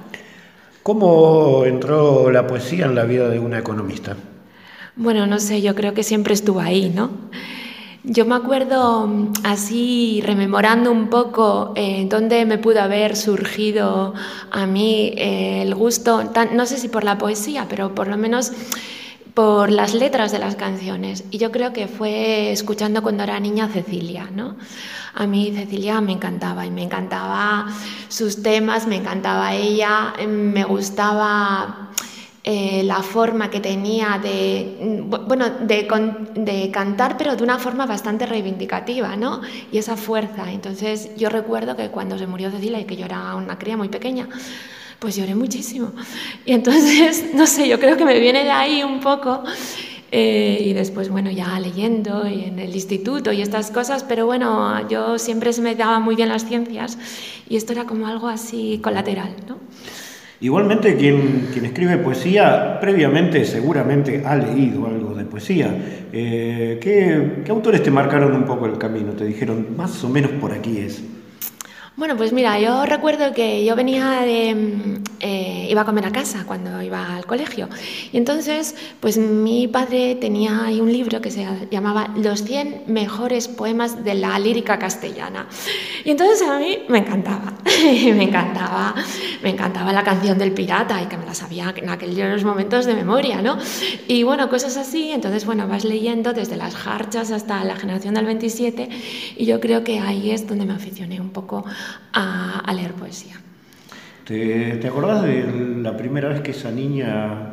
¿Cómo entró la poesía en la vida de una economista? Bueno, no sé, yo creo que siempre estuvo ahí, ¿no? Yo me acuerdo así, rememorando un poco eh, dónde me pudo haber surgido a mí eh, el gusto, tan, no sé si por la poesía, pero por lo menos por las letras de las canciones. Y yo creo que fue escuchando cuando era niña Cecilia, ¿no? A mí Cecilia me encantaba y me encantaba sus temas, me encantaba ella, me gustaba eh, la forma que tenía de, bueno, de, de cantar, pero de una forma bastante reivindicativa, ¿no? Y esa fuerza. Entonces yo recuerdo que cuando se murió Cecilia y que yo era una cría muy pequeña, pues lloré muchísimo. Y entonces, no sé, yo creo que me viene de ahí un poco. Eh, y después, bueno, ya leyendo y en el instituto y estas cosas, pero bueno, yo siempre se me daba muy bien las ciencias y esto era como algo así colateral, ¿no? Igualmente, quien, quien escribe poesía previamente seguramente ha leído algo de poesía. Eh, ¿qué, ¿Qué autores te marcaron un poco el camino? Te dijeron, más o menos por aquí es. Bueno, pues mira, yo recuerdo que yo venía de... Eh, iba a comer a casa cuando iba al colegio. Y entonces, pues mi padre tenía ahí un libro que se llamaba Los cien mejores poemas de la lírica castellana. Y entonces a mí me encantaba, me encantaba, me encantaba la canción del pirata y que me la sabía en aquellos momentos de memoria, ¿no? Y bueno, cosas así. Entonces, bueno, vas leyendo desde las jarchas hasta la generación del veintisiete y yo creo que ahí es donde me aficioné un poco A, a leer poesía. ¿Te, ¿Te acordás de la primera vez que esa niña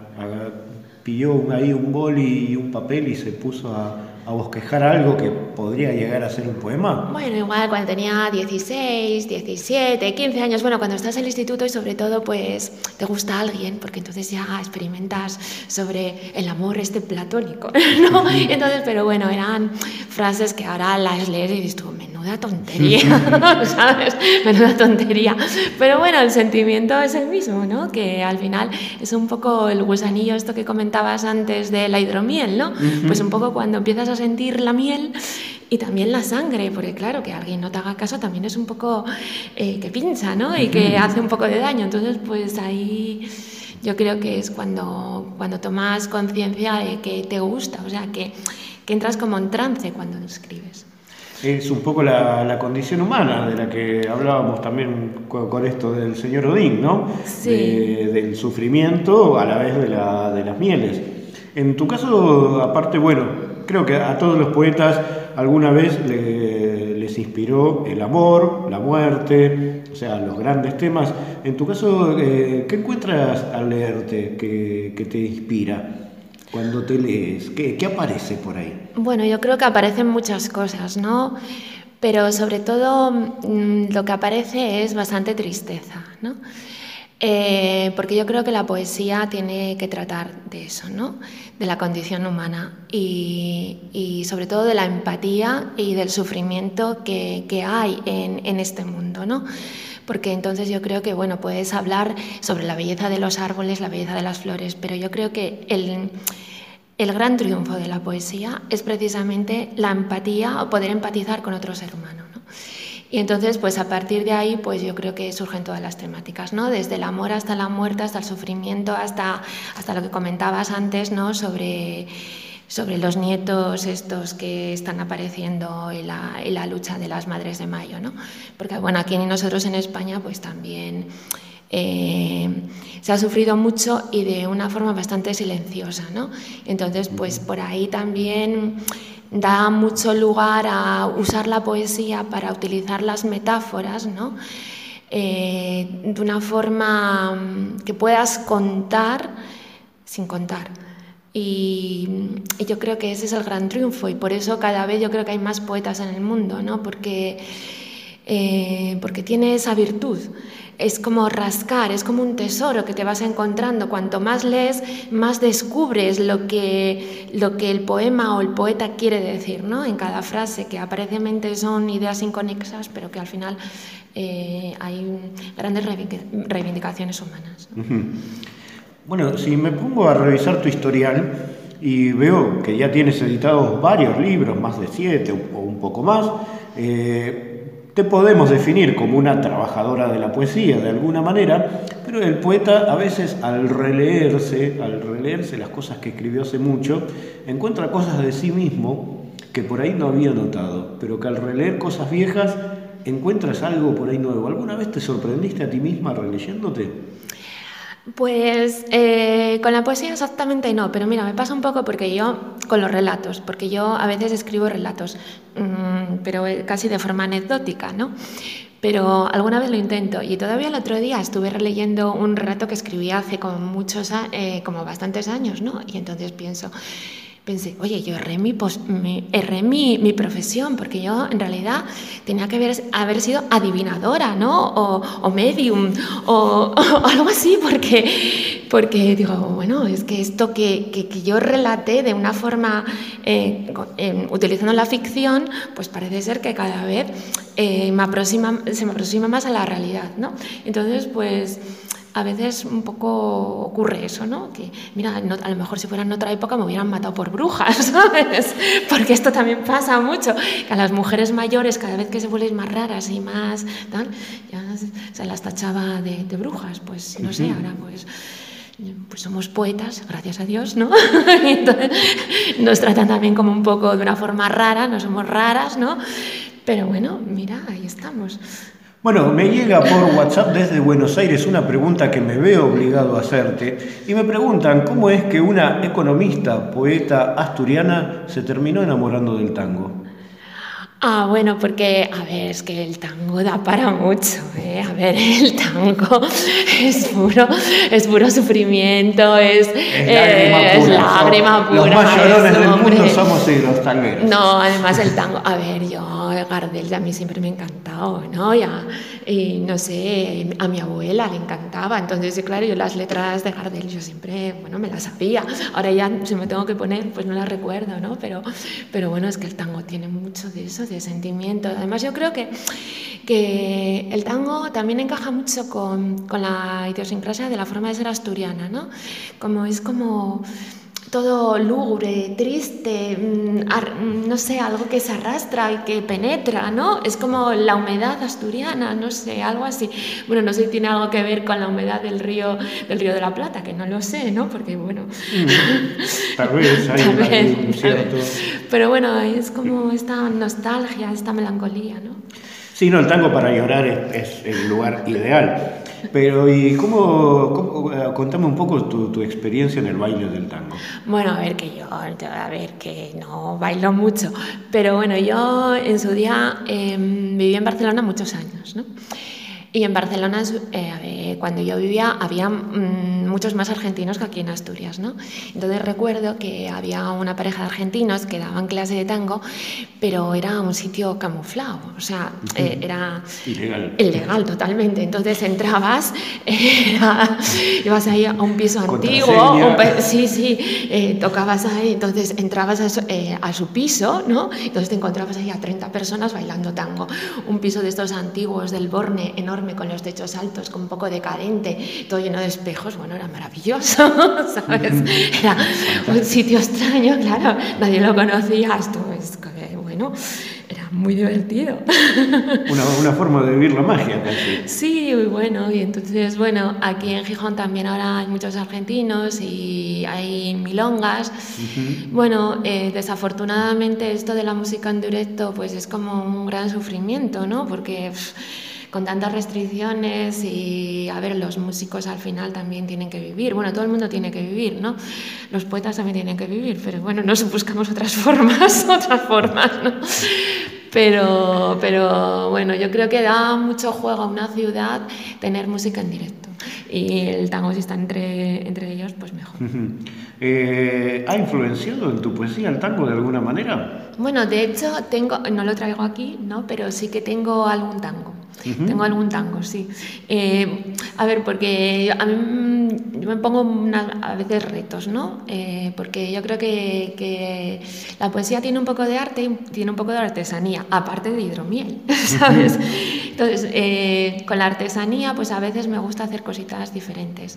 pilló un, ahí un boli y un papel y se puso a, a bosquejar algo que podría llegar a ser un poema? Bueno, igual cuando tenía dieciséis, diecisiete, quince años, bueno, cuando estás en el instituto y sobre todo pues te gusta alguien, porque entonces ya experimentas sobre el amor este platónico, ¿no? Entonces, pero bueno, eran frases que ahora las lees y dices tú, menuda tontería, ¿sabes? Menuda tontería. Pero bueno, el sentimiento es el mismo, ¿no? Que al final es un poco el gusanillo, esto que comentabas antes de la hidromiel, ¿no? Uh-huh. Pues un poco cuando empiezas a sentir la miel y también la sangre, porque claro, que alguien no te haga caso también es un poco eh, que pincha, ¿no? Y que hace un poco de daño. Entonces, pues ahí yo creo que es cuando, cuando tomas conciencia de que te gusta, o sea, que, que entras como en trance cuando escribes. Es un poco la, la condición humana de la que hablábamos también con, con esto del señor Odín, ¿no? Sí. De, del sufrimiento a la vez de, la, de las mieles. En tu caso, aparte, bueno, creo que a todos los poetas alguna vez le, les inspiró el amor, la muerte, o sea, los grandes temas. En tu caso, eh, ¿qué encuentras al leerte que, que te inspira? Cuando te lees, ¿qué, ¿qué aparece por ahí? Bueno, yo creo que aparecen muchas cosas, ¿no? Pero sobre todo mmm, lo que aparece es bastante tristeza, ¿no? Eh, porque yo creo que la poesía tiene que tratar de eso, ¿no? De la condición humana y, y sobre todo de la empatía y del sufrimiento que, que hay en, en este mundo, ¿no? Porque entonces yo creo que, bueno, puedes hablar sobre la belleza de los árboles, la belleza de las flores, pero yo creo que el, el gran triunfo de la poesía es precisamente la empatía o poder empatizar con otro ser humano, ¿no? Y entonces, pues a partir de ahí, pues yo creo que surgen todas las temáticas, ¿no? Desde el amor hasta la muerte, hasta el sufrimiento, hasta, hasta lo que comentabas antes, ¿no? Sobre... sobre los nietos estos que están apareciendo en la, en la lucha de las Madres de Mayo, ¿no? Porque, bueno, aquí nosotros en España pues también eh, se ha sufrido mucho y de una forma bastante silenciosa, ¿no? Entonces, pues por ahí también da mucho lugar a usar la poesía para utilizar las metáforas, ¿no? Eh, de una forma que puedas contar sin contar. Y, y yo creo que ese es el gran triunfo y por eso cada vez yo creo que hay más poetas en el mundo, ¿no? Porque, eh, porque tiene esa virtud. Es como rascar, es como un tesoro que te vas encontrando. Cuanto más lees, más descubres lo que, lo que el poema o el poeta quiere decir, ¿no? En cada frase, que aparentemente son ideas inconexas, pero que al final eh, hay grandes reivindicaciones humanas, ¿no? Uh-huh. Bueno, si me pongo a revisar tu historial y veo que ya tienes editados varios libros, más de siete o un poco más, eh, te podemos definir como una trabajadora de la poesía de alguna manera, pero el poeta a veces al releerse, al releerse las cosas que escribió hace mucho, encuentra cosas de sí mismo que por ahí no había notado, pero que al releer cosas viejas encuentras algo por ahí nuevo. ¿Alguna vez te sorprendiste a ti misma releyéndote? Pues eh, con la poesía exactamente no, pero mira, me pasa un poco porque yo, con los relatos, porque yo a veces escribo relatos, mmm, pero casi de forma anecdótica, ¿no? Pero alguna vez lo intento y todavía el otro día estuve releyendo un relato que escribí hace como muchos, eh, como bastantes años, ¿no? Y entonces pienso... Pensé, oye, yo erré, mi, pos, mi, erré mi, mi profesión, porque yo en realidad tenía que haber, haber sido adivinadora, ¿no? O, o medium, o, o algo así, porque, porque digo, bueno, es que esto que, que, que yo relaté de una forma, eh, eh, utilizando la ficción, pues parece ser que cada vez eh, me aproxima, se me aproxima más a la realidad, ¿no? Entonces, pues... A veces un poco ocurre eso, ¿no? Que, mira, no, a lo mejor si fuera en otra época me hubieran matado por brujas, ¿sabes? Porque esto también pasa mucho, que a las mujeres mayores, cada vez que se vuelven más raras y más tal, ya se las tachaba de, de brujas. Pues no sé, ahora pues... pues somos poetas, gracias a Dios, ¿no? Y entonces nos tratan también como un poco de una forma rara, no somos raras, ¿no? Pero bueno, mira, ahí estamos. Bueno, me llega por WhatsApp desde Buenos Aires una pregunta que me veo obligado a hacerte y me preguntan cómo es que una economista, poeta asturiana se terminó enamorando del tango. Ah, bueno, porque, a ver, es que el tango da para mucho, ¿eh? A ver, el tango es puro, es puro sufrimiento, es, es lágrima eh, pura. Es lágrima pura. Los más llorones eso, del hombre. mundo somos sí, los tangueros. No, además el tango, a ver, yo, Gardel a mí siempre me ha encantado, ¿no? Ya, y no sé, a mi abuela le encantaba, entonces, claro, yo las letras de Gardel yo siempre, bueno, me las sabía. Ahora ya, si me tengo que poner, pues no las recuerdo, ¿no? Pero, pero bueno, es que el tango tiene mucho de eso, de sentimiento. Además, yo creo que, que el tango también encaja mucho con, con la idiosincrasia de la forma de ser asturiana, ¿no? Como es como... todo lúgubre, triste, mm, ar, no sé, algo que se arrastra y que penetra, ¿no? Es como la humedad asturiana, no sé, algo así. Bueno, no sé si tiene algo que ver con la humedad del río, del río de la Plata, que no lo sé, ¿no? Porque, bueno... Mm, tal vez hay, tal vez, hay un cierto... Pero bueno, es como esta nostalgia, esta melancolía, ¿no? Sí, no, el tango para llorar es, es el lugar ideal. Pero, ¿y cómo, cómo contame un poco tu, tu experiencia en el baile del tango? Bueno, a ver, que yo, a ver, que no bailo mucho, pero bueno, yo en su día eh, viví en Barcelona muchos años, ¿no? Y en Barcelona, eh, cuando yo vivía, había mmm, muchos más argentinos que aquí en Asturias, ¿no? Entonces recuerdo que había una pareja de argentinos que daban clase de tango, pero era un sitio camuflado, o sea, eh, era ilegal. Ilegal, totalmente. Entonces entrabas, era, ibas ahí a un piso antiguo, un pe sí, sí, eh, tocabas ahí, entonces entrabas a su, eh, a su piso, ¿no? Entonces te encontrabas ahí a treinta personas bailando tango. Un piso de estos antiguos del Borne, enorme, con los techos altos, con un poco decadente, todo lleno de espejos. Bueno, era maravilloso, ¿sabes? Era un sitio extraño, claro, nadie lo conocía. Esto es, bueno, era muy divertido. Una, una forma de vivir la magia, casi. Sí, bueno, y entonces, bueno, aquí en Gijón también ahora hay muchos argentinos y hay milongas. Uh-huh. Bueno, eh, desafortunadamente esto de la música en directo pues es como un gran sufrimiento, ¿no? Porque... Pff, con tantas restricciones y, a ver, los músicos al final también tienen que vivir. Bueno, todo el mundo tiene que vivir, ¿no? Los poetas también tienen que vivir, pero bueno, nos buscamos otras formas, otras formas, ¿no? Pero, pero bueno, yo creo que da mucho juego a una ciudad tener música en directo. Y el tango, si está entre, entre ellos, pues mejor. Uh-huh. eh, ¿Ha influenciado en tu poesía el tango de alguna manera? Bueno, de hecho, tengo, no lo traigo aquí, ¿no? Pero sí que tengo algún tango. Uh-huh. Tengo algún tango, sí. Eh, a ver, porque a mí yo me pongo una, a veces retos, ¿no? Eh, porque yo creo que, que la poesía tiene un poco de arte y tiene un poco de artesanía, aparte de hidromiel, ¿sabes? Entonces, eh, con la artesanía, pues a veces me gusta hacer cositas diferentes.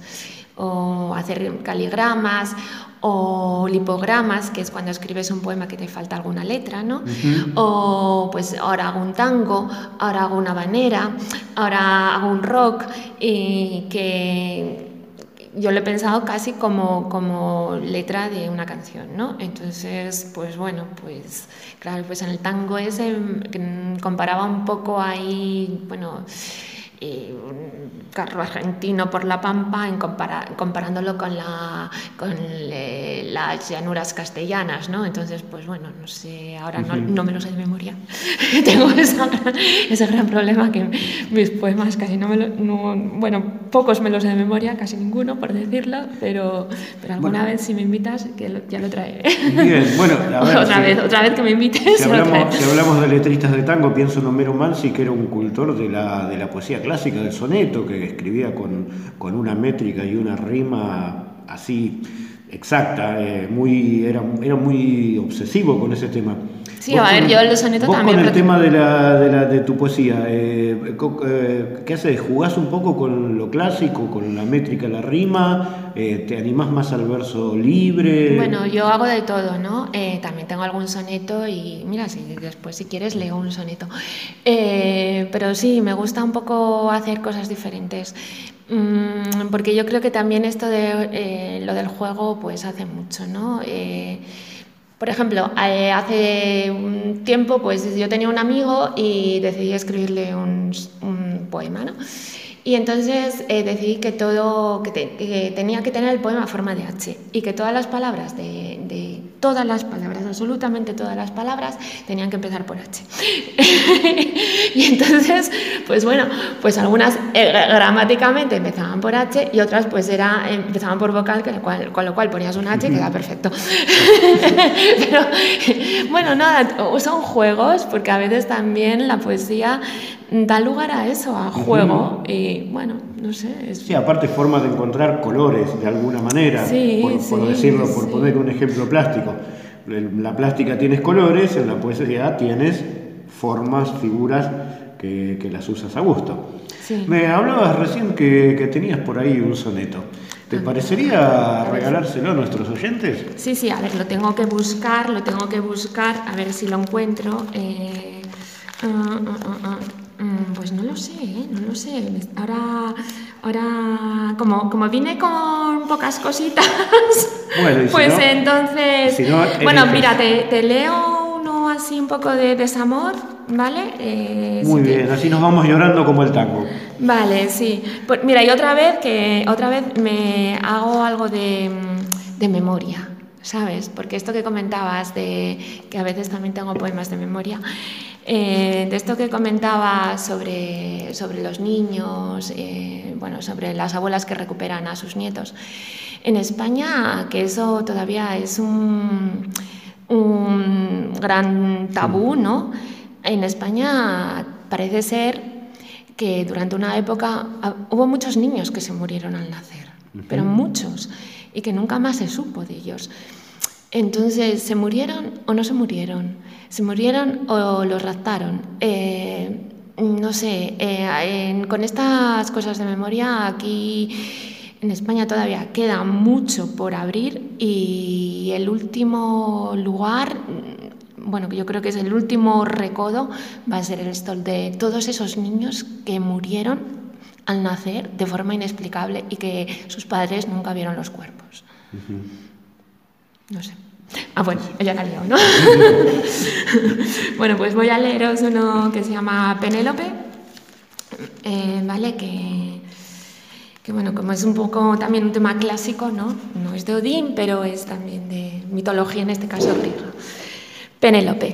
O hacer caligramas o lipogramas, que es cuando escribes un poema que te falta alguna letra, ¿no? Uh-huh. O pues ahora hago un tango, ahora hago una habanera, ahora hago un rock, y que yo lo he pensado casi como, como letra de una canción, ¿no? Entonces, pues bueno, pues claro, pues en el tango ese comparaba un poco ahí, bueno... y un carro argentino por la Pampa en compara, comparándolo con, la, con le, las llanuras castellanas, ¿no? Entonces, pues bueno, no sé, ahora no, no me lo sé de memoria. Tengo esa, ese gran problema que mis poemas casi no me lo... No, bueno, pocos me los sé de memoria, casi ninguno, por decirlo, pero, pero alguna bueno, vez si me invitas, que lo, ya lo traeré. Bien, bueno, a ver, otra, si, vez, otra vez que me invites. Si hablamos, si hablamos de letristas de tango, pienso en Homero Mansi, que era un cultor de la, de la poesía clásica, del soneto, que escribía con, con una métrica y una rima así exacta, eh, muy, era, era muy obsesivo con ese tema. Sí, a ver, con, yo el soneto vos también. Con el tema de, la, de, la, de tu poesía, eh, eh, ¿qué haces? ¿Jugás un poco con lo clásico, con la métrica, la rima? Eh, ¿Te animás más al verso libre? Bueno, yo hago de todo, ¿no? Eh, también tengo algún soneto y, mira, si después si quieres leo un soneto. Eh, pero sí, me gusta un poco hacer cosas diferentes. Mm, porque yo creo que también esto de eh, lo del juego, pues hace mucho, ¿no? Eh, Por ejemplo, eh, hace un tiempo pues yo tenía un amigo y decidí escribirle un, un poema, ¿no? Y entonces eh, decidí que todo que, te, que tenía que tener el poema a forma de H y que todas las palabras de, de todas las palabras, absolutamente todas las palabras tenían que empezar por H. Y entonces, pues bueno, pues algunas eh, gramáticamente empezaban por H y otras pues era empezaban por vocal, que, cual, con lo cual ponías un H y queda perfecto. Pero bueno, nada, son juegos, porque a veces también la poesía da lugar a eso, a juego, uh-huh. Y bueno, no sé. Es... Sí, aparte forma de encontrar colores de alguna manera, sí, por, sí, por decirlo, por sí. poner un ejemplo plástico. En la plástica tienes colores, en la poesía tienes formas, figuras que, que las usas a gusto. Sí. Me hablabas recién que, que tenías por ahí un soneto. ¿Te parecería regalárselo a nuestros oyentes? Sí, sí, a ver, lo tengo que buscar, lo tengo que buscar, a ver si lo encuentro. Eh, uh, uh, uh, uh, pues no lo sé, ¿eh? no lo sé. Ahora, ahora como, como vine con pocas cositas, bueno, y si pues no, entonces... si no, bueno, el... mira, te, te leo uno así un poco de desamor, ¿vale? Eh, Muy si bien, te... así nos vamos llorando como el tango. Vale, sí. Pues mira, y otra vez que otra vez me hago algo de, de memoria, ¿sabes? Porque esto que comentabas de que a veces también tengo poemas de memoria, eh, de esto que comentabas sobre, sobre los niños, eh, bueno, sobre las abuelas que recuperan a sus nietos. En España, que eso todavía es un, un gran tabú, ¿no? En España parece ser que durante una época hubo muchos niños que se murieron al nacer, uh-huh. pero muchos, y que nunca más se supo de ellos. Entonces, ¿se murieron o no se murieron? ¿Se murieron o los raptaron? Eh, no sé, eh, en, con estas cosas de memoria aquí en España todavía queda mucho por abrir y el último lugar... bueno, yo creo que es el último recodo, va a ser el stol de todos esos niños que murieron al nacer de forma inexplicable y que sus padres nunca vieron los cuerpos. Uh-huh. No sé. Ah, bueno, ya la lío, ¿no? Bueno, pues voy a leeros uno que se llama Penélope, eh, ¿vale? Que, que, bueno, como es un poco también un tema clásico, ¿no? No es de Odín, pero es también de mitología, en este caso griega. Penélope.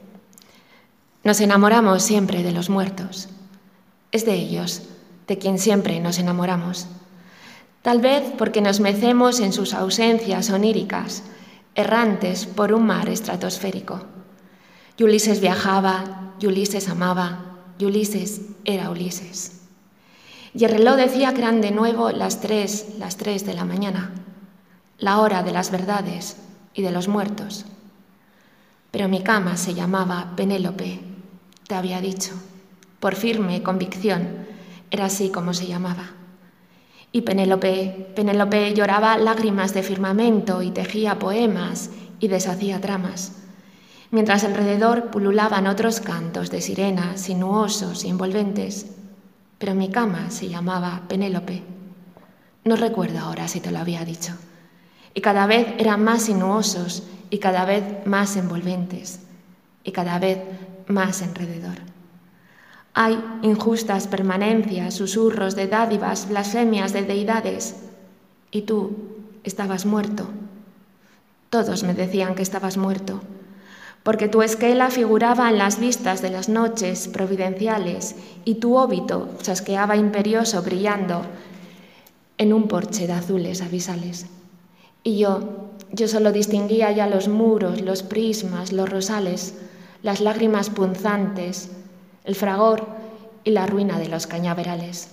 Nos enamoramos siempre de los muertos. Es de ellos, de quien siempre nos enamoramos. Tal vez porque nos mecemos en sus ausencias oníricas, errantes por un mar estratosférico. Y Ulises viajaba, y Ulises amaba, y Ulises era Ulises. Y el reloj decía que eran de nuevo las tres, las tres de la mañana, la hora de las verdades y de los muertos. Pero mi cama se llamaba Penélope, te había dicho, por firme convicción, era así como se llamaba. Y Penélope, Penélope lloraba lágrimas de firmamento y tejía poemas y deshacía tramas, mientras alrededor pululaban otros cantos de sirenas sinuosos y envolventes. Pero mi cama se llamaba Penélope. No recuerdo ahora si te lo había dicho. Y cada vez eran más sinuosos y cada vez más envolventes y cada vez más alrededor. Hay injustas permanencias, susurros de dádivas, blasfemias de deidades. Y tú estabas muerto. Todos me decían que estabas muerto, porque tu esquela figuraba en las vistas de las noches providenciales y tu óbito chasqueaba imperioso brillando en un porche de azules abisales. Y yo, yo solo distinguía ya los muros, los prismas, los rosales, las lágrimas punzantes, el fragor y la ruina de los cañaverales.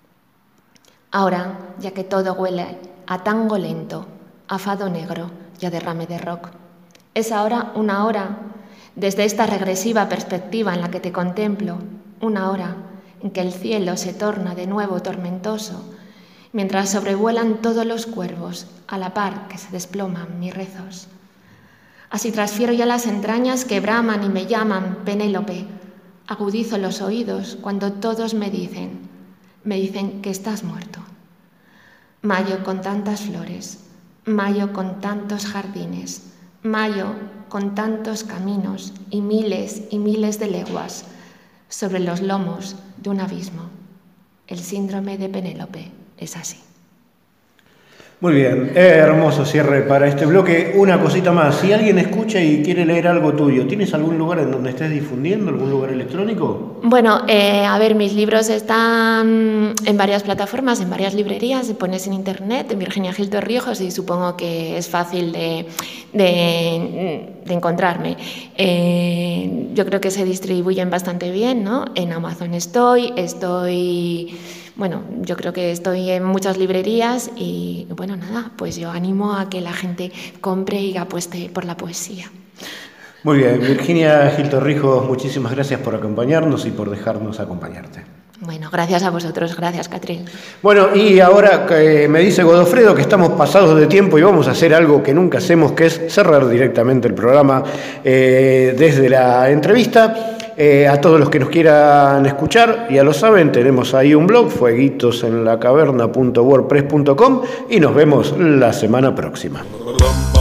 Ahora, ya que todo huele a tango lento, a fado negro y a derrame de rock, es ahora una hora, desde esta regresiva perspectiva en la que te contemplo, una hora en que el cielo se torna de nuevo tormentoso, mientras sobrevuelan todos los cuervos, a la par que se desploman mis rezos. Así transfiero ya las entrañas que braman y me llaman Penélope. Agudizo los oídos cuando todos me dicen, me dicen que estás muerto. Mayo con tantas flores, mayo con tantos jardines, mayo con tantos caminos y miles y miles de leguas sobre los lomos de un abismo. El síndrome de Penélope es así. Muy bien, eh, hermoso cierre para este bloque. Una cosita más, si alguien escucha y quiere leer algo tuyo, ¿tienes algún lugar en donde estés difundiendo, algún lugar electrónico? Bueno, eh, a ver, mis libros están en varias plataformas, en varias librerías, se pones en internet, en Virginia Gil Torrijos, y supongo que es fácil de, de, de encontrarme. Eh, yo creo que se distribuyen bastante bien, ¿no? En Amazon estoy, estoy... Bueno, yo creo que estoy en muchas librerías y, bueno, nada, pues yo animo a que la gente compre y apueste por la poesía. Muy bien, Virginia Gil Torrijos, muchísimas gracias por acompañarnos y por dejarnos acompañarte. Bueno, gracias a vosotros, gracias, Catril. Bueno, y ahora eh, me dice Godofredo que estamos pasados de tiempo y vamos a hacer algo que nunca hacemos, que es cerrar directamente el programa eh, desde la entrevista. Eh, a todos los que nos quieran escuchar, ya lo saben, tenemos ahí un blog, fueguitos en la caverna punto wordpress punto com, y nos vemos la semana próxima.